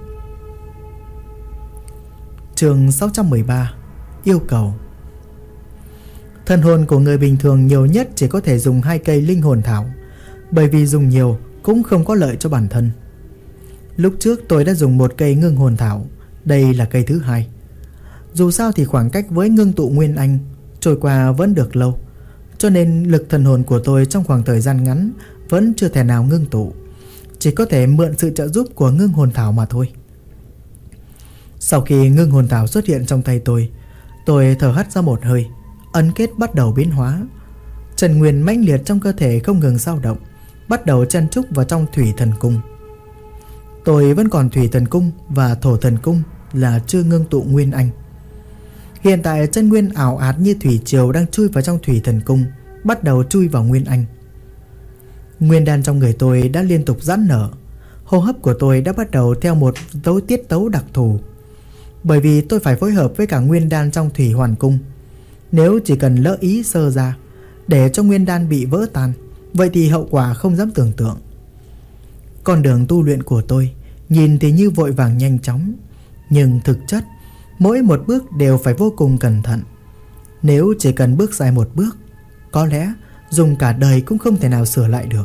Chương 613. Yêu cầu. Thân hồn của người bình thường nhiều nhất chỉ có thể dùng 2 cây linh hồn thảo, bởi vì dùng nhiều cũng không có lợi cho bản thân. Lúc trước tôi đã dùng 1 cây ngưng hồn thảo, đây là cây thứ 2. Dù sao thì khoảng cách với ngưng tụ nguyên anh trôi qua vẫn được lâu, cho nên lực thần hồn của tôi trong khoảng thời gian ngắn vẫn chưa thể nào ngưng tụ, chỉ có thể mượn sự trợ giúp của ngưng hồn thảo mà thôi. Sau khi ngưng hồn thảo xuất hiện trong tay tôi thở hắt ra một hơi, ấn kết bắt đầu biến hóa. Chân nguyên mãnh liệt trong cơ thể không ngừng dao động, bắt đầu chen chúc vào trong thủy thần cung. Tôi vẫn còn thủy thần cung và thổ thần cung là chưa ngưng tụ nguyên anh. Hiện tại chân nguyên ảo ạt như thủy triều đang chui vào trong thủy thần cung, bắt đầu chui vào nguyên anh. Nguyên đan trong người tôi đã liên tục giãn nở, hô hấp của tôi đã bắt đầu theo một tiết tấu đặc thù. Bởi vì tôi phải phối hợp với cả nguyên đan trong thủy hoàn cung. Nếu chỉ cần lỡ ý sơ ra, để cho nguyên đan bị vỡ tan, vậy thì hậu quả không dám tưởng tượng. Con đường tu luyện của tôi nhìn thì như vội vàng nhanh chóng, nhưng thực chất mỗi một bước đều phải vô cùng cẩn thận. Nếu chỉ cần bước sai một bước, có lẽ dùng cả đời cũng không thể nào sửa lại được.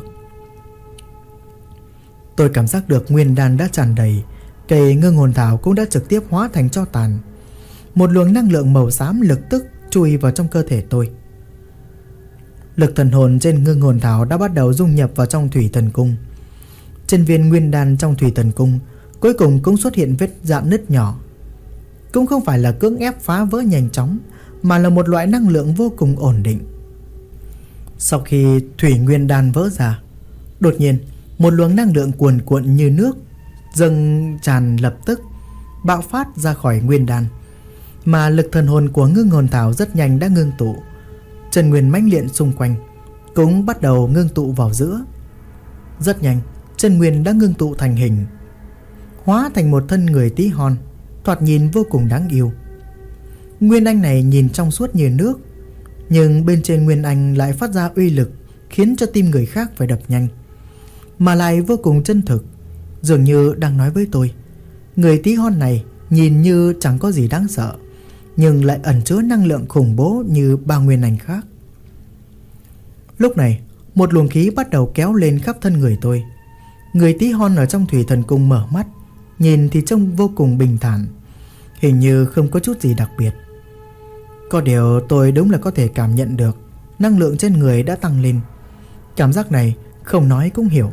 Tôi cảm giác được nguyên đan đã tràn đầy, cây ngưng hồn thảo cũng đã trực tiếp hóa thành tro tàn. Một luồng năng lượng màu xám lập tức chui vào trong cơ thể tôi. Lực thần hồn trên ngưng hồn thảo đã bắt đầu dung nhập vào trong thủy thần cung. Trên viên nguyên đan trong thủy thần cung cuối cùng cũng xuất hiện vết rạn nứt nhỏ. Cũng không phải là cưỡng ép phá vỡ nhanh chóng, mà là một loại năng lượng vô cùng ổn định. Sau khi thủy nguyên đan vỡ ra, đột nhiên một luồng năng lượng cuồn cuộn như nước dâng tràn lập tức bạo phát ra khỏi nguyên đan, mà lực thần hồn của ngưng hồn thảo rất nhanh đã ngưng tụ. Chân nguyên mãnh liệt xung quanh cũng bắt đầu ngưng tụ vào giữa. Rất nhanh, chân nguyên đã ngưng tụ thành hình, hóa thành một thân người tí hon, thoạt nhìn vô cùng đáng yêu. Nguyên anh này nhìn trong suốt như nước, nhưng bên trên nguyên anh lại phát ra uy lực khiến cho tim người khác phải đập nhanh, mà lại vô cùng chân thực, dường như đang nói với tôi. Người tí hon này nhìn như chẳng có gì đáng sợ, nhưng lại ẩn chứa năng lượng khủng bố như ba nguyên anh khác. Lúc này, một luồng khí bắt đầu kéo lên khắp thân người tôi. Người tí hon ở trong thủy thần cung mở mắt, nhìn thì trông vô cùng bình thản, hình như không có chút gì đặc biệt. Có điều tôi đúng là có thể cảm nhận được năng lượng trên người đã tăng lên. Cảm giác này không nói cũng hiểu.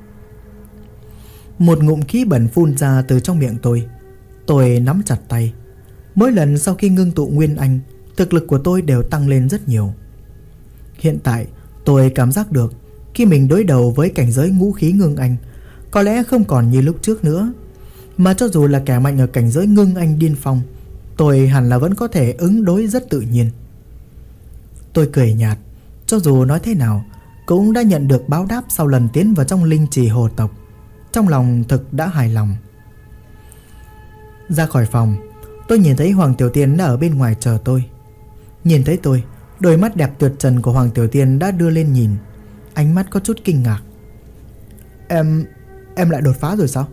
Một ngụm khí bẩn phun ra từ trong miệng tôi nắm chặt tay. Mỗi lần sau khi ngưng tụ nguyên anh, thực lực của tôi đều tăng lên rất nhiều. Hiện tại tôi cảm giác được khi mình đối đầu với cảnh giới ngũ khí ngưng anh, có lẽ không còn như lúc trước nữa. Mà cho dù là kẻ mạnh ở cảnh giới ngưng anh điên phong, tôi hẳn là vẫn có thể ứng đối rất tự nhiên. Tôi cười nhạt, cho dù nói thế nào cũng đã nhận được báo đáp sau lần tiến vào trong linh trì hồ tộc. Trong lòng thực đã hài lòng. Ra khỏi phòng, tôi nhìn thấy Hoàng Tiểu Tiên đã ở bên ngoài chờ tôi. Nhìn thấy tôi, đôi mắt đẹp tuyệt trần của Hoàng Tiểu Tiên đã đưa lên nhìn, ánh mắt có chút kinh ngạc. Em lại đột phá rồi sao?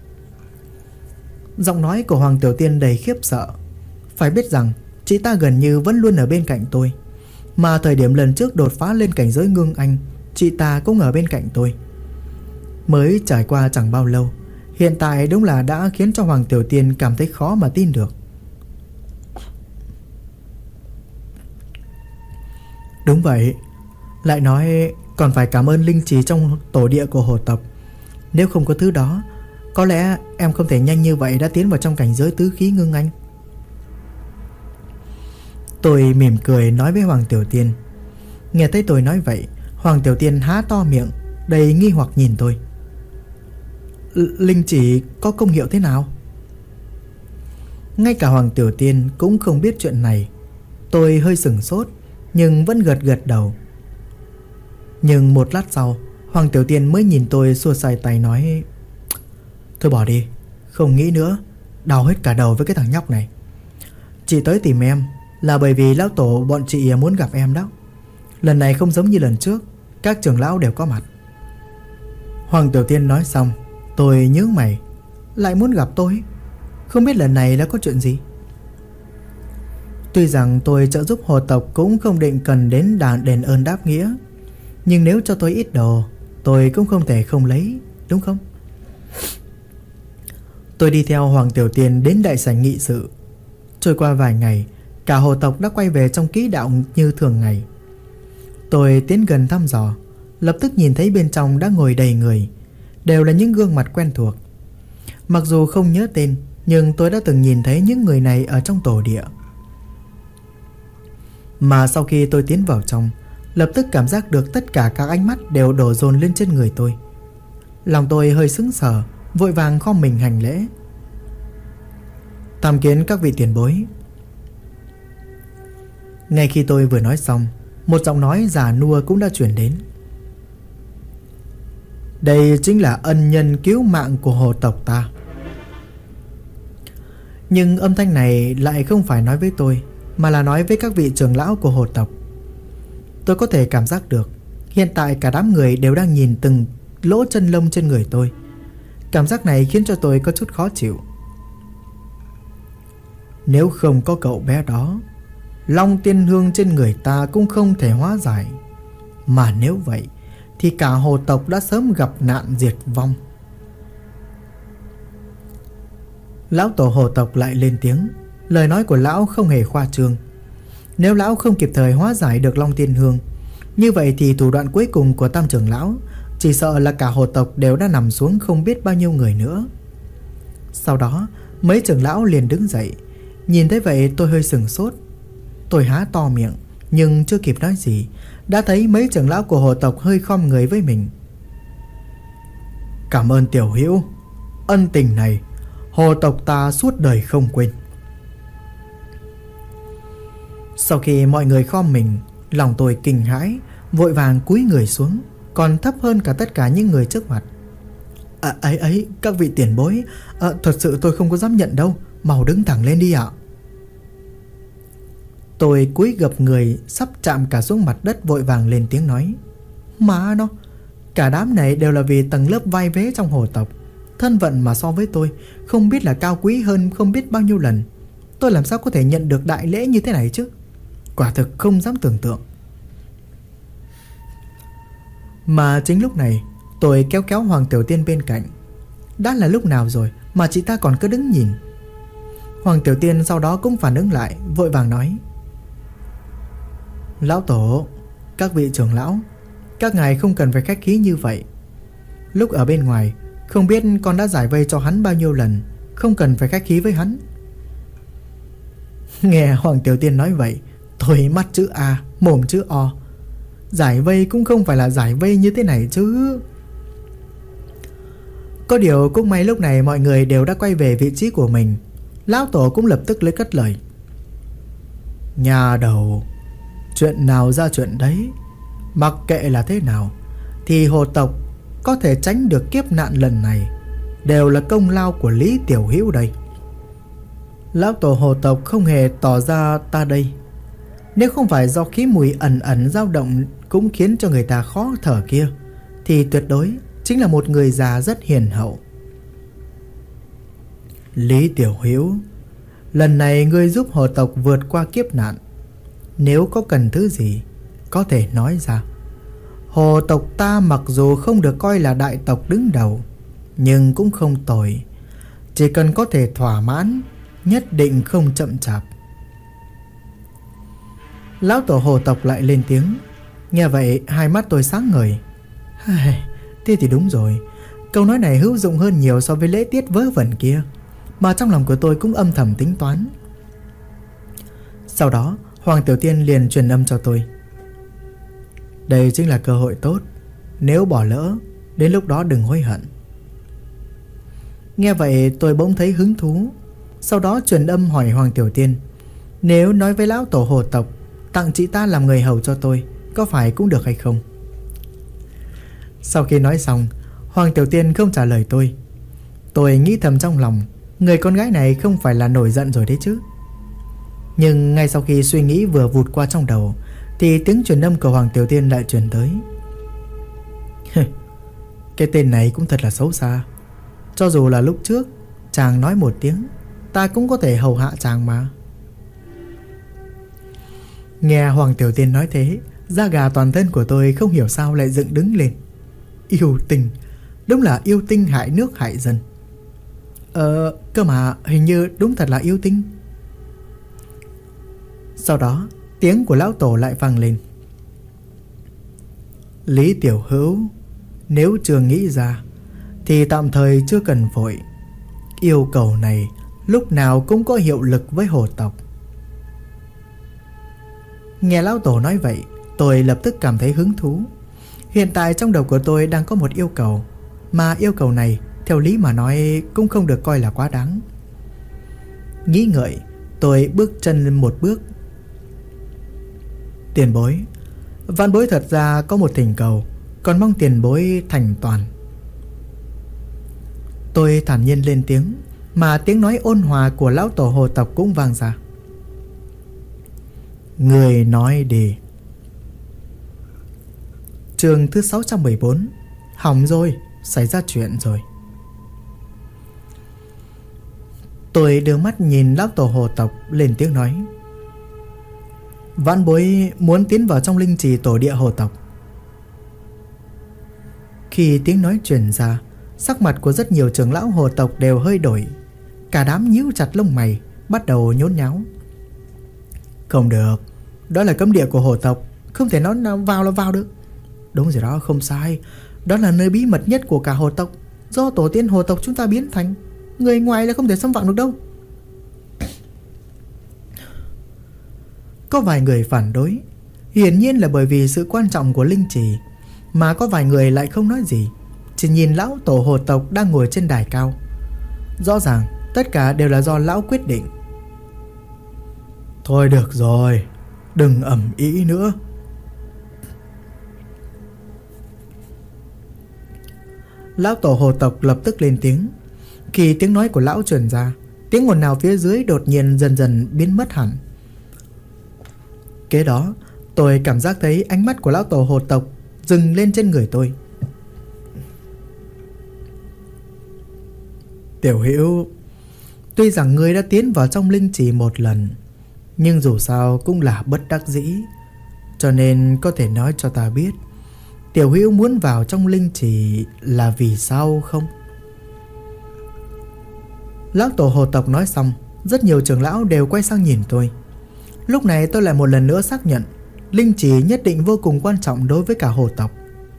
Giọng nói của Hoàng Tiểu Tiên đầy khiếp sợ. Phải biết rằng chị ta gần như vẫn luôn ở bên cạnh tôi, mà thời điểm lần trước đột phá lên cảnh giới ngưng anh, chị ta cũng ở bên cạnh tôi. Mới trải qua chẳng bao lâu, hiện tại đúng là đã khiến cho Hoàng Tiểu Tiên cảm thấy khó mà tin được. Đúng vậy, lại nói còn phải cảm ơn linh trì trong tổ địa của hồ tộc. Nếu không có thứ đó, có lẽ em không thể nhanh như vậy đã tiến vào trong cảnh giới tứ khí ngưng anh. Tôi mỉm cười nói với Hoàng Tiểu Tiên. Nghe thấy tôi nói vậy, Hoàng Tiểu Tiên há to miệng, đầy nghi hoặc nhìn tôi. Linh chỉ có công hiệu thế nào? Ngay cả Hoàng Tiểu Tiên cũng không biết chuyện này. Tôi hơi sửng sốt, nhưng vẫn gật đầu. Nhưng một lát sau, Hoàng Tiểu Tiên mới nhìn tôi xua xoay tay nói: Thôi bỏ đi, không nghĩ nữa, đau hết cả đầu với cái thằng nhóc này. Chị tới tìm em là bởi vì lão tổ bọn chị muốn gặp em đó. Lần này không giống như lần trước, các trưởng lão đều có mặt. Hoàng Tiểu Tiên nói xong, tôi nhớ mày. Lại muốn gặp tôi? Không biết lần này đã có chuyện gì? Tuy rằng tôi trợ giúp hồ tộc cũng không định cần đến đền ơn đáp nghĩa, nhưng nếu cho tôi ít đồ, tôi cũng không thể không lấy, đúng không? Tôi đi theo Hoàng Tiểu Tiên đến đại sảnh nghị sự. Trôi qua vài ngày, cả hồ tộc đã quay về trong ký đạo như thường ngày. Tôi tiến gần thăm dò, lập tức nhìn thấy bên trong đã ngồi đầy người, đều là những gương mặt quen thuộc. Mặc dù không nhớ tên, nhưng tôi đã từng nhìn thấy những người này ở trong tổ địa. Mà sau khi tôi tiến vào trong, lập tức cảm giác được tất cả các ánh mắt đều đổ dồn lên trên người tôi. Lòng tôi hơi sững sờ, vội vàng khom mình hành lễ. Tham kiến các vị tiền bối. Ngay khi tôi vừa nói xong, một giọng nói già nua cũng đã truyền đến. Đây chính là ân nhân cứu mạng của hồ tộc ta. Nhưng âm thanh này lại không phải nói với tôi, mà là nói với các vị trưởng lão của hồ tộc. Tôi có thể cảm giác được hiện tại cả đám người đều đang nhìn từng lỗ chân lông trên người tôi. Cảm giác này khiến cho tôi có chút khó chịu. Nếu không có cậu bé đó, long tiên hương trên người ta cũng không thể hóa giải. Mà nếu vậy thì cả hồ tộc đã sớm gặp nạn diệt vong. Lão tổ hồ tộc lại lên tiếng. Lời nói của lão không hề khoa trương. Nếu lão không kịp thời hóa giải được long tiên hương, như vậy thì thủ đoạn cuối cùng của tam trưởng lão chỉ sợ là cả hồ tộc đều đã nằm xuống không biết bao nhiêu người nữa. Sau đó mấy trưởng lão liền đứng dậy. Nhìn thấy vậy tôi hơi sửng sốt. Tôi há to miệng, nhưng chưa kịp nói gì đã thấy mấy trưởng lão của hồ tộc hơi khom người với mình. Cảm ơn tiểu hữu, ân tình này hồ tộc ta suốt đời không quên. Sau khi mọi người khom mình, lòng tôi kinh hãi, vội vàng cúi người xuống, còn thấp hơn cả tất cả những người trước mặt. Ấy, các vị tiền bối, thật sự tôi không có dám nhận đâu, mau đứng thẳng lên đi ạ. Tôi cúi gập người sắp chạm cả xuống mặt đất, vội vàng lên tiếng nói. Má nó, cả đám này đều là vì tầng lớp vai vế trong hồ tộc. Thân phận mà so với tôi không biết là cao quý hơn không biết bao nhiêu lần. Tôi làm sao có thể nhận được đại lễ như thế này chứ? Quả thực không dám tưởng tượng. Mà chính lúc này tôi kéo Hoàng Tiểu Tiên bên cạnh. Đã là lúc nào rồi mà chị ta còn cứ đứng nhìn? Hoàng Tiểu Tiên sau đó cũng phản ứng lại, vội vàng nói. Lão tổ, các vị trưởng lão, các ngài không cần phải khách khí như vậy. Lúc ở bên ngoài không biết con đã giải vây cho hắn bao nhiêu lần, không cần phải khách khí với hắn. Nghe Hoàng Tiểu Tiên nói vậy, tôi mắt chữ A, mồm chữ O. Giải vây cũng không phải là giải vây như thế này chứ. Có điều cũng may lúc này mọi người đều đã quay về vị trí của mình. Lão tổ cũng lập tức lấy cất lời. Nhà đầu, chuyện nào ra chuyện đấy. Mặc kệ là thế nào thì hồ tộc có thể tránh được kiếp nạn lần này đều là công lao của Lý Tiểu Hữu đây. Lão tổ hồ tộc không hề tỏ ra ta đây. Nếu không phải do khí mùi ẩn ẩn dao động cũng khiến cho người ta khó thở kia, thì tuyệt đối chính là một người già rất hiền hậu. Lý Tiểu Hữu, lần này ngươi giúp hồ tộc vượt qua kiếp nạn. Nếu có cần thứ gì có thể nói ra. Hồ tộc ta mặc dù không được coi là đại tộc đứng đầu, nhưng cũng không tồi. Chỉ cần có thể thỏa mãn, nhất định không chậm chạp. Lão tổ hồ tộc lại lên tiếng. Nghe vậy hai mắt tôi sáng ngời. Thế thì đúng rồi, câu nói này hữu dụng hơn nhiều so với lễ tiết vớ vẩn kia, mà trong lòng của tôi cũng âm thầm tính toán. Sau đó Hoàng Tiểu Tiên liền truyền âm cho tôi. Đây chính là cơ hội tốt, nếu bỏ lỡ, đến lúc đó đừng hối hận. Nghe vậy tôi bỗng thấy hứng thú. Sau đó truyền âm hỏi Hoàng Tiểu Tiên, nếu nói với lão tổ hồ tộc tặng chị ta làm người hầu cho tôi, có phải cũng được hay không? Sau khi nói xong, Hoàng Tiểu Tiên không trả lời tôi. Tôi nghĩ thầm trong lòng, người con gái này không phải là nổi giận rồi đấy chứ. Nhưng ngay sau khi suy nghĩ vừa vụt qua trong đầu, thì tiếng truyền âm của Hoàng Tiểu Tiên lại truyền tới. Cái tên này cũng thật là xấu xa. Cho dù là lúc trước chàng nói một tiếng, ta cũng có thể hầu hạ chàng mà. Nghe Hoàng Tiểu Tiên nói thế, da gà toàn thân của tôi không hiểu sao lại dựng đứng lên. Yêu tinh, đúng là yêu tinh hại nước hại dân. Cơ mà hình như đúng thật là yêu tinh. Sau đó tiếng của lão tổ lại vang lên. Lý tiểu hữu, nếu chưa nghĩ ra thì tạm thời chưa cần vội. Yêu cầu này lúc nào cũng có hiệu lực với hồ tộc. Nghe lão tổ nói vậy, tôi lập tức cảm thấy hứng thú. Hiện tại trong đầu của tôi đang có một yêu cầu, mà yêu cầu này theo lý mà nói cũng không được coi là quá đáng. Nghĩ ngợi, tôi bước chân lên một bước. Tiền bối, vạn bối thật ra có một thỉnh cầu, còn mong tiền bối thành toàn. Tôi thản nhiên lên tiếng, mà tiếng nói ôn hòa của lão tổ hồ tộc cũng vang ra. Người nói đi. Chương thứ 614. Hỏng rồi, xảy ra chuyện rồi. Tôi đưa mắt nhìn lão tổ hồ tộc, lên tiếng nói. Vãn bối muốn tiến vào trong linh trì tổ địa hồ tộc. Khi tiếng nói truyền ra, sắc mặt của rất nhiều trưởng lão hồ tộc đều hơi đổi. Cả đám nhíu chặt lông mày, bắt đầu nhốn nháo. Không được, đó là cấm địa của hồ tộc, không thể nói nào vào là vào được. Đúng rồi đó, không sai. Đó là nơi bí mật nhất của cả hồ tộc, do tổ tiên hồ tộc chúng ta biến thành. Người ngoài là không thể xâm phạm được đâu. Có vài người phản đối, hiển nhiên là bởi vì sự quan trọng của linh trì. Mà có vài người lại không nói gì, chỉ nhìn lão tổ hồ tộc đang ngồi trên đài cao. Rõ ràng tất cả đều là do lão quyết định. Thôi được rồi, đừng ầm ĩ nữa. Lão tổ hồ tộc lập tức lên tiếng. Khi tiếng nói của lão truyền ra, tiếng ồn ào phía dưới đột nhiên dần dần biến mất hẳn. Kế đó, tôi cảm giác thấy ánh mắt của lão tổ hồ tộc dừng lên trên người tôi. Tiểu hữu, tuy rằng ngươi đã tiến vào trong linh trì một lần, nhưng dù sao cũng là bất đắc dĩ, cho nên có thể nói cho ta biết tiểu hữu muốn vào trong linh trì là vì sao không? Lão tổ hồ tộc nói xong, rất nhiều trưởng lão đều quay sang nhìn tôi. Lúc này tôi lại một lần nữa xác nhận linh trì nhất định vô cùng quan trọng đối với cả hồ tộc.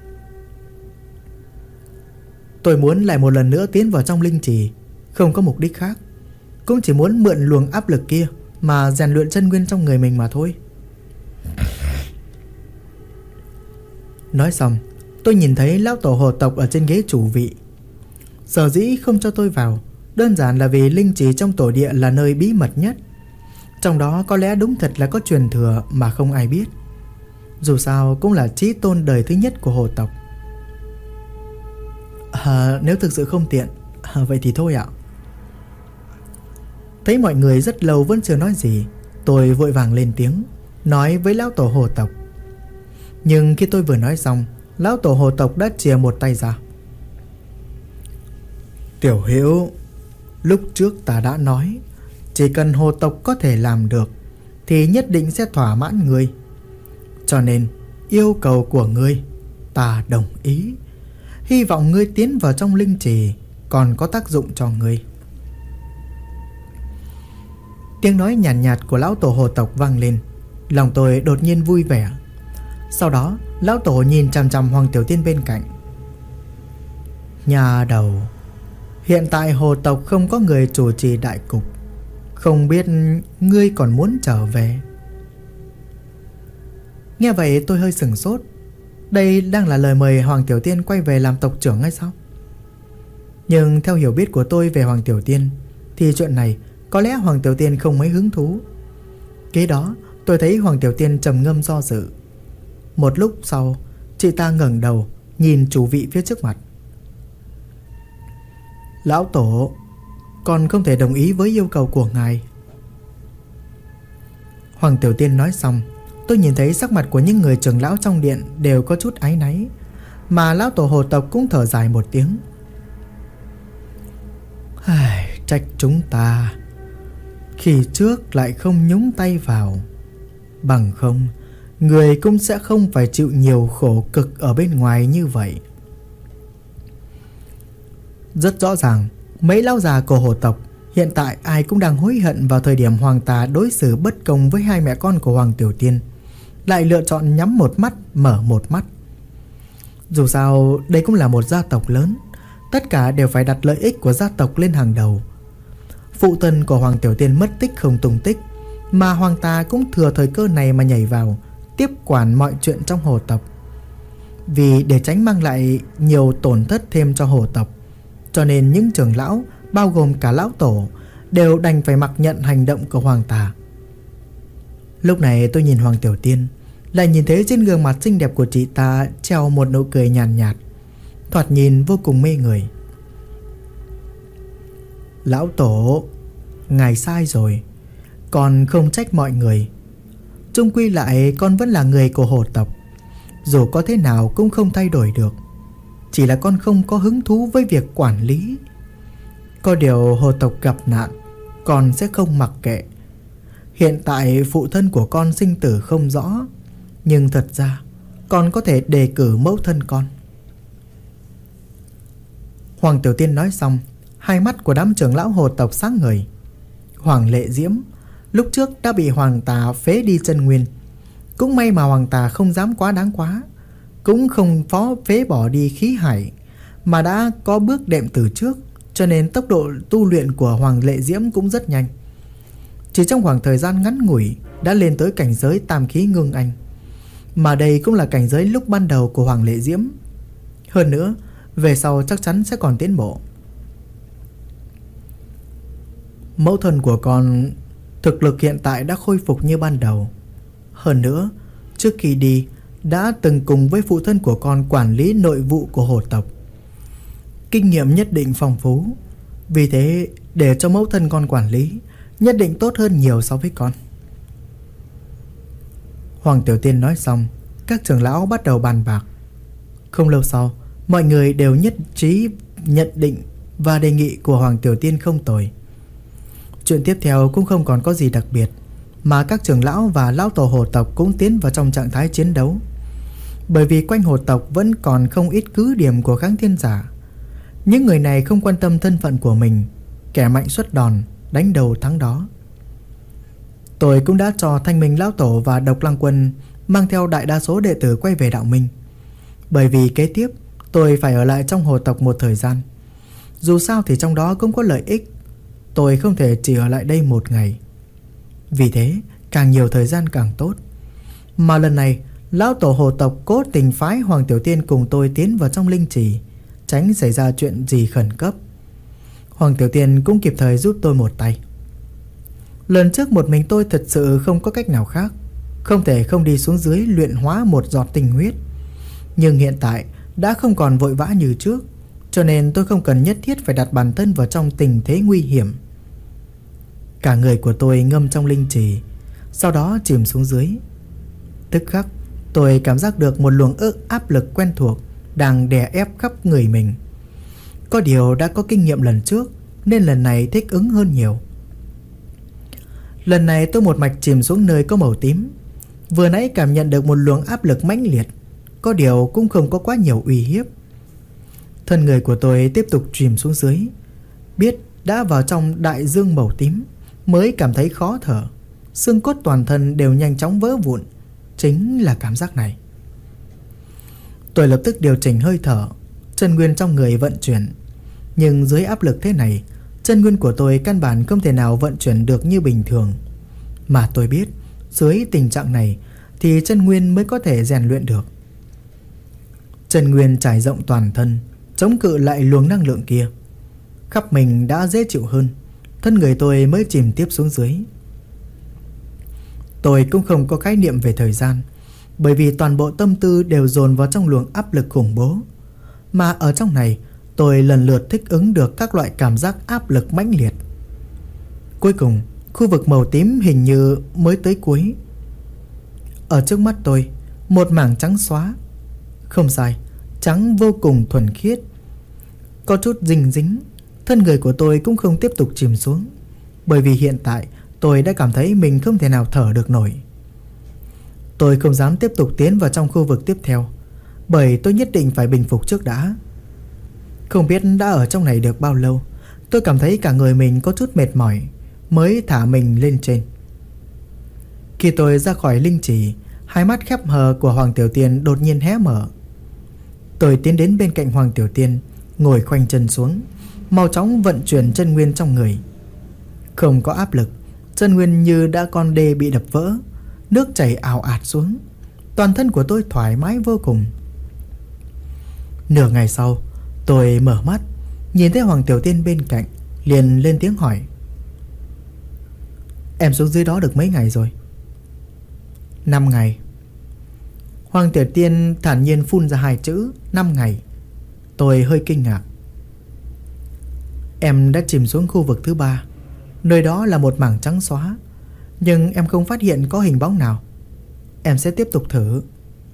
Tôi muốn lại một lần nữa tiến vào trong linh trì, không có mục đích khác, cũng chỉ muốn mượn luồng áp lực kia mà rèn luyện chân nguyên trong người mình mà thôi. Nói xong, tôi nhìn thấy lão tổ hồ tộc ở trên ghế chủ vị. Sở dĩ không cho tôi vào đơn giản là vì linh trì trong tổ địa là nơi bí mật nhất. Trong đó có lẽ đúng thật là có truyền thừa mà không ai biết. Dù sao cũng là chí tôn đời thứ nhất của hồ tộc. Nếu thực sự không tiện, vậy thì thôi ạ. Thấy mọi người rất lâu vẫn chưa nói gì, tôi vội vàng lên tiếng, nói với lão tổ hồ tộc. Nhưng khi tôi vừa nói xong, lão tổ hồ tộc đã chìa một tay ra. Tiểu hữu, lúc trước ta đã nói, chỉ cần hồ tộc có thể làm được thì nhất định sẽ thỏa mãn ngươi. Cho nên yêu cầu của ngươi ta đồng ý. Hy vọng ngươi tiến vào trong linh trì còn có tác dụng cho ngươi. Tiếng nói nhàn nhạt của lão tổ hồ tộc vang lên. Lòng tôi đột nhiên vui vẻ. Sau đó lão tổ nhìn chằm chằm Hoàng Tiểu Tiên bên cạnh. Nhà đầu, hiện tại hồ tộc không có người chủ trì đại cục, không biết ngươi còn muốn trở về. Nghe vậy tôi hơi sửng sốt. Đây đang là lời mời Hoàng Tiểu Tiên quay về làm tộc trưởng hay sao? Nhưng theo hiểu biết của tôi về Hoàng Tiểu Tiên thì chuyện này có lẽ Hoàng Tiểu Tiên không mấy hứng thú. Kế đó tôi thấy Hoàng Tiểu Tiên trầm ngâm do dự. Một lúc sau, chị ta ngẩng đầu nhìn chủ vị phía trước mặt. Lão tổ, con không thể đồng ý với yêu cầu của ngài. Hoàng Tiểu Tiên nói xong, tôi nhìn thấy sắc mặt của những người trưởng lão trong điện đều có chút áy náy, mà lão tổ hồ tộc cũng thở dài một tiếng. Trách chúng ta khi trước lại không nhúng tay vào, bằng không người cũng sẽ không phải chịu nhiều khổ cực ở bên ngoài như vậy. Rất rõ ràng, mấy lão già của hồ tộc hiện tại ai cũng đang hối hận vào thời điểm hoàng tà đối xử bất công với hai mẹ con của Hoàng Tiểu Tiên, lại lựa chọn nhắm một mắt mở một mắt. Dù sao đây cũng là một gia tộc lớn, tất cả đều phải đặt lợi ích của gia tộc lên hàng đầu. Phụ thân của Hoàng Tiểu Tiên mất tích không tung tích, mà Hoàng ta cũng thừa thời cơ này mà nhảy vào tiếp quản mọi chuyện trong hồ tộc. Vì để tránh mang lại nhiều tổn thất thêm cho hồ tộc, cho nên những trưởng lão, bao gồm cả lão tổ, đều đành phải mặc nhận hành động của Hoàng ta. Lúc này tôi nhìn Hoàng Tiểu Tiên, lại nhìn thấy trên gương mặt xinh đẹp của chị ta treo một nụ cười nhàn nhạt, thoạt nhìn vô cùng mê người. Lão tổ, ngài sai rồi. Con không trách mọi người. Chung quy lại con vẫn là người của hồ tộc, dù có thế nào cũng không thay đổi được. Chỉ là con không có hứng thú với việc quản lý. Có điều hồ tộc gặp nạn, con sẽ không mặc kệ. Hiện tại phụ thân của con sinh tử không rõ, nhưng thật ra con có thể đề cử mẫu thân con. Hoàng Tiểu Tiên nói xong, hai mắt của đám trưởng lão hồ tộc sáng ngời. Hoàng Lệ Diễm lúc trước đã bị Hoàng tà phế đi chân nguyên. Cũng may mà Hoàng tà không dám quá đáng quá, cũng không phế bỏ đi khí hải, mà đã có bước đệm từ trước, cho nên tốc độ tu luyện của Hoàng Lệ Diễm cũng rất nhanh. Chỉ trong khoảng thời gian ngắn ngủi đã lên tới cảnh giới tam khí ngưng anh, mà đây cũng là cảnh giới lúc ban đầu của Hoàng Lệ Diễm. Hơn nữa, về sau chắc chắn sẽ còn tiến bộ. Mẫu thân của con thực lực hiện tại đã khôi phục như ban đầu. Hơn nữa, trước khi đi đã từng cùng với phụ thân của con quản lý nội vụ của hồ tộc, kinh nghiệm nhất định phong phú. Vì thế để cho mẫu thân con quản lý nhất định tốt hơn nhiều so với con. Hoàng Tiểu Tiên nói xong, các trưởng lão bắt đầu bàn bạc. Không lâu sau, mọi người đều nhất trí nhận định và đề nghị của Hoàng Tiểu Tiên không tồi. Chuyện tiếp theo cũng không còn có gì đặc biệt, mà các trưởng lão và lão tổ hồ tộc cũng tiến vào trong trạng thái chiến đấu. Bởi vì quanh hồ tộc vẫn còn không ít cứ điểm của kháng thiên giả. Những người này không quan tâm thân phận của mình, kẻ mạnh xuất đòn, đánh đầu thắng đó. Tôi cũng đã cho Thanh Minh lão tổ và Độc Lăng Quân mang theo đại đa số đệ tử quay về đạo minh. Bởi vì kế tiếp tôi phải ở lại trong hồ tộc một thời gian. Dù sao thì trong đó cũng có lợi ích, tôi không thể chỉ ở lại đây một ngày. Vì thế càng nhiều thời gian càng tốt. Mà lần này lão tổ hồ tộc cố tình phái Hoàng Tiểu Tiên cùng tôi tiến vào trong linh trì, tránh xảy ra chuyện gì khẩn cấp. Hoàng Tiểu Tiên cũng kịp thời giúp tôi một tay. Lần trước một mình tôi thật sự không có cách nào khác, không thể không đi xuống dưới luyện hóa một giọt tinh huyết. Nhưng hiện tại đã không còn vội vã như trước, cho nên tôi không cần nhất thiết phải đặt bản thân vào trong tình thế nguy hiểm. Cả người của tôi ngâm trong linh trì, sau đó chìm xuống dưới. Tức khắc tôi cảm giác được một luồng áp lực quen thuộc đang đè ép khắp người mình. Có điều đã có kinh nghiệm lần trước, nên lần này thích ứng hơn nhiều. Lần này tôi một mạch chìm xuống nơi có màu tím. Vừa nãy cảm nhận được một luồng áp lực mãnh liệt, có điều cũng không có quá nhiều uy hiếp. Thân người của tôi tiếp tục chìm xuống dưới. Biết đã vào trong đại dương màu tím, mới cảm thấy khó thở. Xương cốt toàn thân đều nhanh chóng vỡ vụn. Chính là cảm giác này. Tôi lập tức điều chỉnh hơi thở, chân nguyên trong người vận chuyển. Nhưng dưới áp lực thế này, chân nguyên của tôi căn bản không thể nào vận chuyển được như bình thường. Mà tôi biết dưới tình trạng này thì chân nguyên mới có thể rèn luyện được. Chân nguyên trải rộng toàn thân, chống cự lại luồng năng lượng kia. Khắp mình đã dễ chịu hơn, thân người tôi mới chìm tiếp xuống dưới. Tôi cũng không có khái niệm về thời gian, bởi vì toàn bộ tâm tư đều dồn vào trong luồng áp lực khủng bố. Mà ở trong này tôi lần lượt thích ứng được các loại cảm giác áp lực mãnh liệt. Cuối cùng khu vực màu tím hình như mới tới cuối. Ở trước mắt tôi một mảng trắng xóa. Không sai, trắng vô cùng thuần khiết. Có chút dinh dính. Thân người của tôi cũng không tiếp tục chìm xuống, bởi vì hiện tại tôi đã cảm thấy mình không thể nào thở được nổi. Tôi không dám tiếp tục tiến vào trong khu vực tiếp theo, bởi tôi nhất định phải bình phục trước đã. Không biết đã ở trong này được bao lâu, tôi cảm thấy cả người mình có chút mệt mỏi, mới thả mình lên trên. Khi tôi ra khỏi linh trì, hai mắt khép hờ của Hoàng Tiểu Tiên đột nhiên hé mở. Tôi tiến đến bên cạnh Hoàng Tiểu Tiên, ngồi khoanh chân xuống, mau chóng vận chuyển chân nguyên trong người. Không có áp lực, chân nguyên như đã con đê bị đập vỡ, nước chảy ào ạt xuống. Toàn thân của tôi thoải mái vô cùng. Nửa ngày sau, tôi mở mắt, nhìn thấy Hoàng Tiểu Tiên bên cạnh, liền lên tiếng hỏi: "Em xuống dưới đó được mấy ngày rồi?" 5 ngày. Hoàng Tiểu Tiên thản nhiên phun ra 2 chữ 5 ngày. Tôi hơi kinh ngạc. Em đã chìm xuống khu vực thứ 3. Nơi đó là một mảng trắng xóa, nhưng em không phát hiện có hình bóng nào. Em sẽ tiếp tục thử.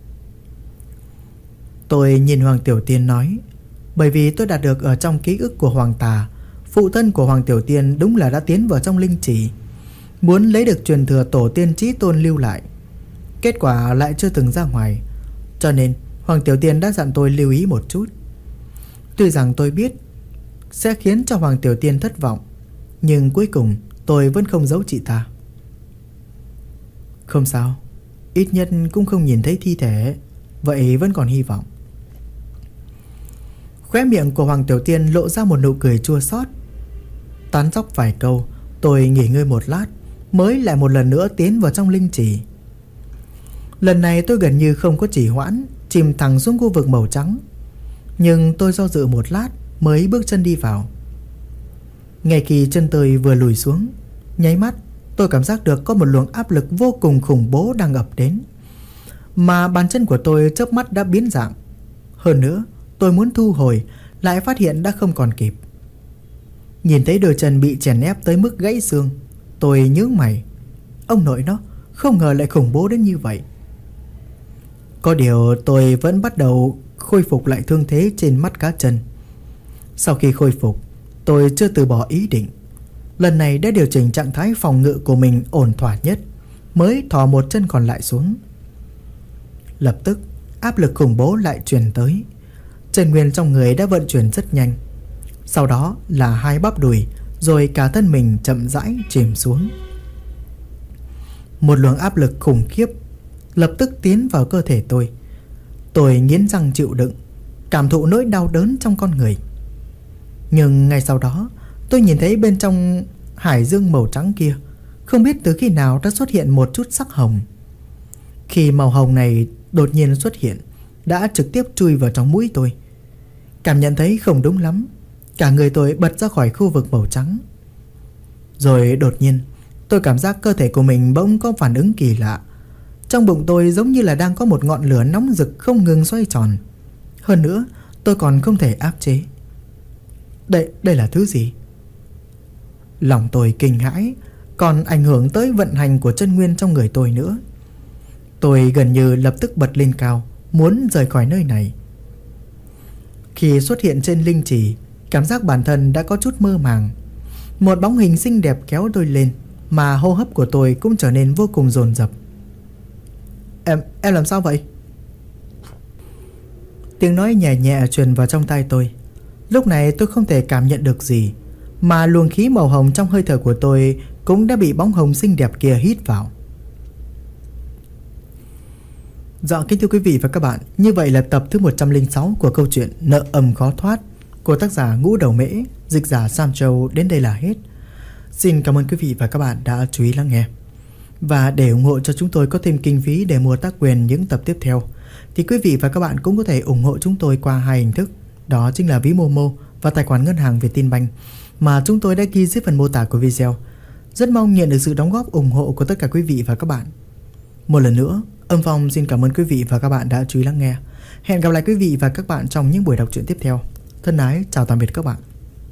Tôi nhìn Hoàng Tiểu Tiên nói, bởi vì tôi đạt được ở trong ký ức của Hoàng Tà, phụ thân của Hoàng Tiểu Tiên đúng là đã tiến vào trong linh trì, muốn lấy được truyền thừa tổ tiên chí tôn lưu lại. Kết quả lại chưa từng ra ngoài, cho nên Hoàng Tiểu Tiên đã dặn tôi lưu ý một chút. Tuy rằng tôi biết sẽ khiến cho Hoàng Tiểu Tiên thất vọng, nhưng cuối cùng tôi vẫn không giấu chị ta. Không sao, ít nhất cũng không nhìn thấy thi thể, vậy vẫn còn hy vọng. Khóe miệng của Hoàng Tiểu Tiên lộ ra một nụ cười chua xót. Tán dóc vài câu, tôi nghỉ ngơi một lát, mới lại một lần nữa tiến vào trong linh trì. Lần này tôi gần như không có trì hoãn, chìm thẳng xuống khu vực màu trắng. Nhưng tôi do dự một lát mới bước chân đi vào. Ngay khi chân tôi vừa lùi xuống, nháy mắt tôi cảm giác được có một luồng áp lực vô cùng khủng bố đang ập đến, mà bàn chân của tôi chớp mắt đã biến dạng. Hơn nữa, tôi muốn thu hồi lại phát hiện đã không còn kịp. Nhìn thấy đôi chân bị chèn ép tới mức gãy xương, tôi nhướng mày. Ông nội nó, không ngờ lại khủng bố đến như vậy. Có điều tôi vẫn bắt đầu khôi phục lại thương thế trên mắt cá chân. Sau khi khôi phục, tôi chưa từ bỏ ý định. Lần này đã điều chỉnh trạng thái phòng ngự của mình ổn thỏa nhất, mới thò một chân còn lại xuống. Lập tức áp lực khủng bố lại truyền tới. Chân nguyên trong người đã vận chuyển rất nhanh. Sau đó là 2 bắp đùi, rồi cả thân mình chậm rãi chìm xuống. Một luồng áp lực khủng khiếp lập tức tiến vào cơ thể tôi. Tôi nghiến răng chịu đựng, cảm thụ nỗi đau đớn trong con người. Nhưng ngay sau đó, tôi nhìn thấy bên trong hải dương màu trắng kia, không biết từ khi nào đã xuất hiện một chút sắc hồng. Khi màu hồng này đột nhiên xuất hiện, đã trực tiếp chui vào trong mũi tôi. Cảm nhận thấy không đúng lắm, cả người tôi bật ra khỏi khu vực màu trắng. Rồi đột nhiên, tôi cảm giác cơ thể của mình bỗng có phản ứng kỳ lạ. Trong bụng tôi giống như là đang có một ngọn lửa nóng rực không ngừng xoay tròn. Hơn nữa, tôi còn không thể áp chế. Đây là thứ gì? Lòng tôi kinh hãi, còn ảnh hưởng tới vận hành của chân nguyên trong người tôi nữa. Tôi gần như lập tức bật lên cao, muốn rời khỏi nơi này. Khi xuất hiện trên linh trì, cảm giác bản thân đã có chút mơ màng. Một bóng hình xinh đẹp kéo tôi lên, mà hô hấp của tôi cũng trở nên vô cùng dồn dập. Em làm sao vậy? Tiếng nói nhẹ nhẹ truyền vào trong tai tôi. Lúc này tôi không thể cảm nhận được gì, mà luồng khí màu hồng trong hơi thở của tôi cũng đã bị bóng hồng xinh đẹp kia hít vào. Dạ kính thưa quý vị và các bạn, như vậy là tập thứ 106 của câu chuyện Nợ Âm Khó Thoát của tác giả Ngũ Đầu Mễ, dịch giả Sam Châu đến đây là hết. Xin cảm ơn quý vị và các bạn đã chú ý lắng nghe. Và để ủng hộ cho chúng tôi có thêm kinh phí để mua tác quyền những tập tiếp theo, thì quý vị và các bạn cũng có thể ủng hộ chúng tôi qua 2 hình thức. Đó chính là ví Momo và tài khoản ngân hàng Vietinbank mà chúng tôi đã ghi dưới phần mô tả của video. Rất mong nhận được sự đóng góp ủng hộ của tất cả quý vị và các bạn. Một lần nữa, Âm Phong xin cảm ơn quý vị và các bạn đã chú ý lắng nghe. Hẹn gặp lại quý vị và các bạn trong những buổi đọc truyện tiếp theo. Thân ái, chào tạm biệt các bạn.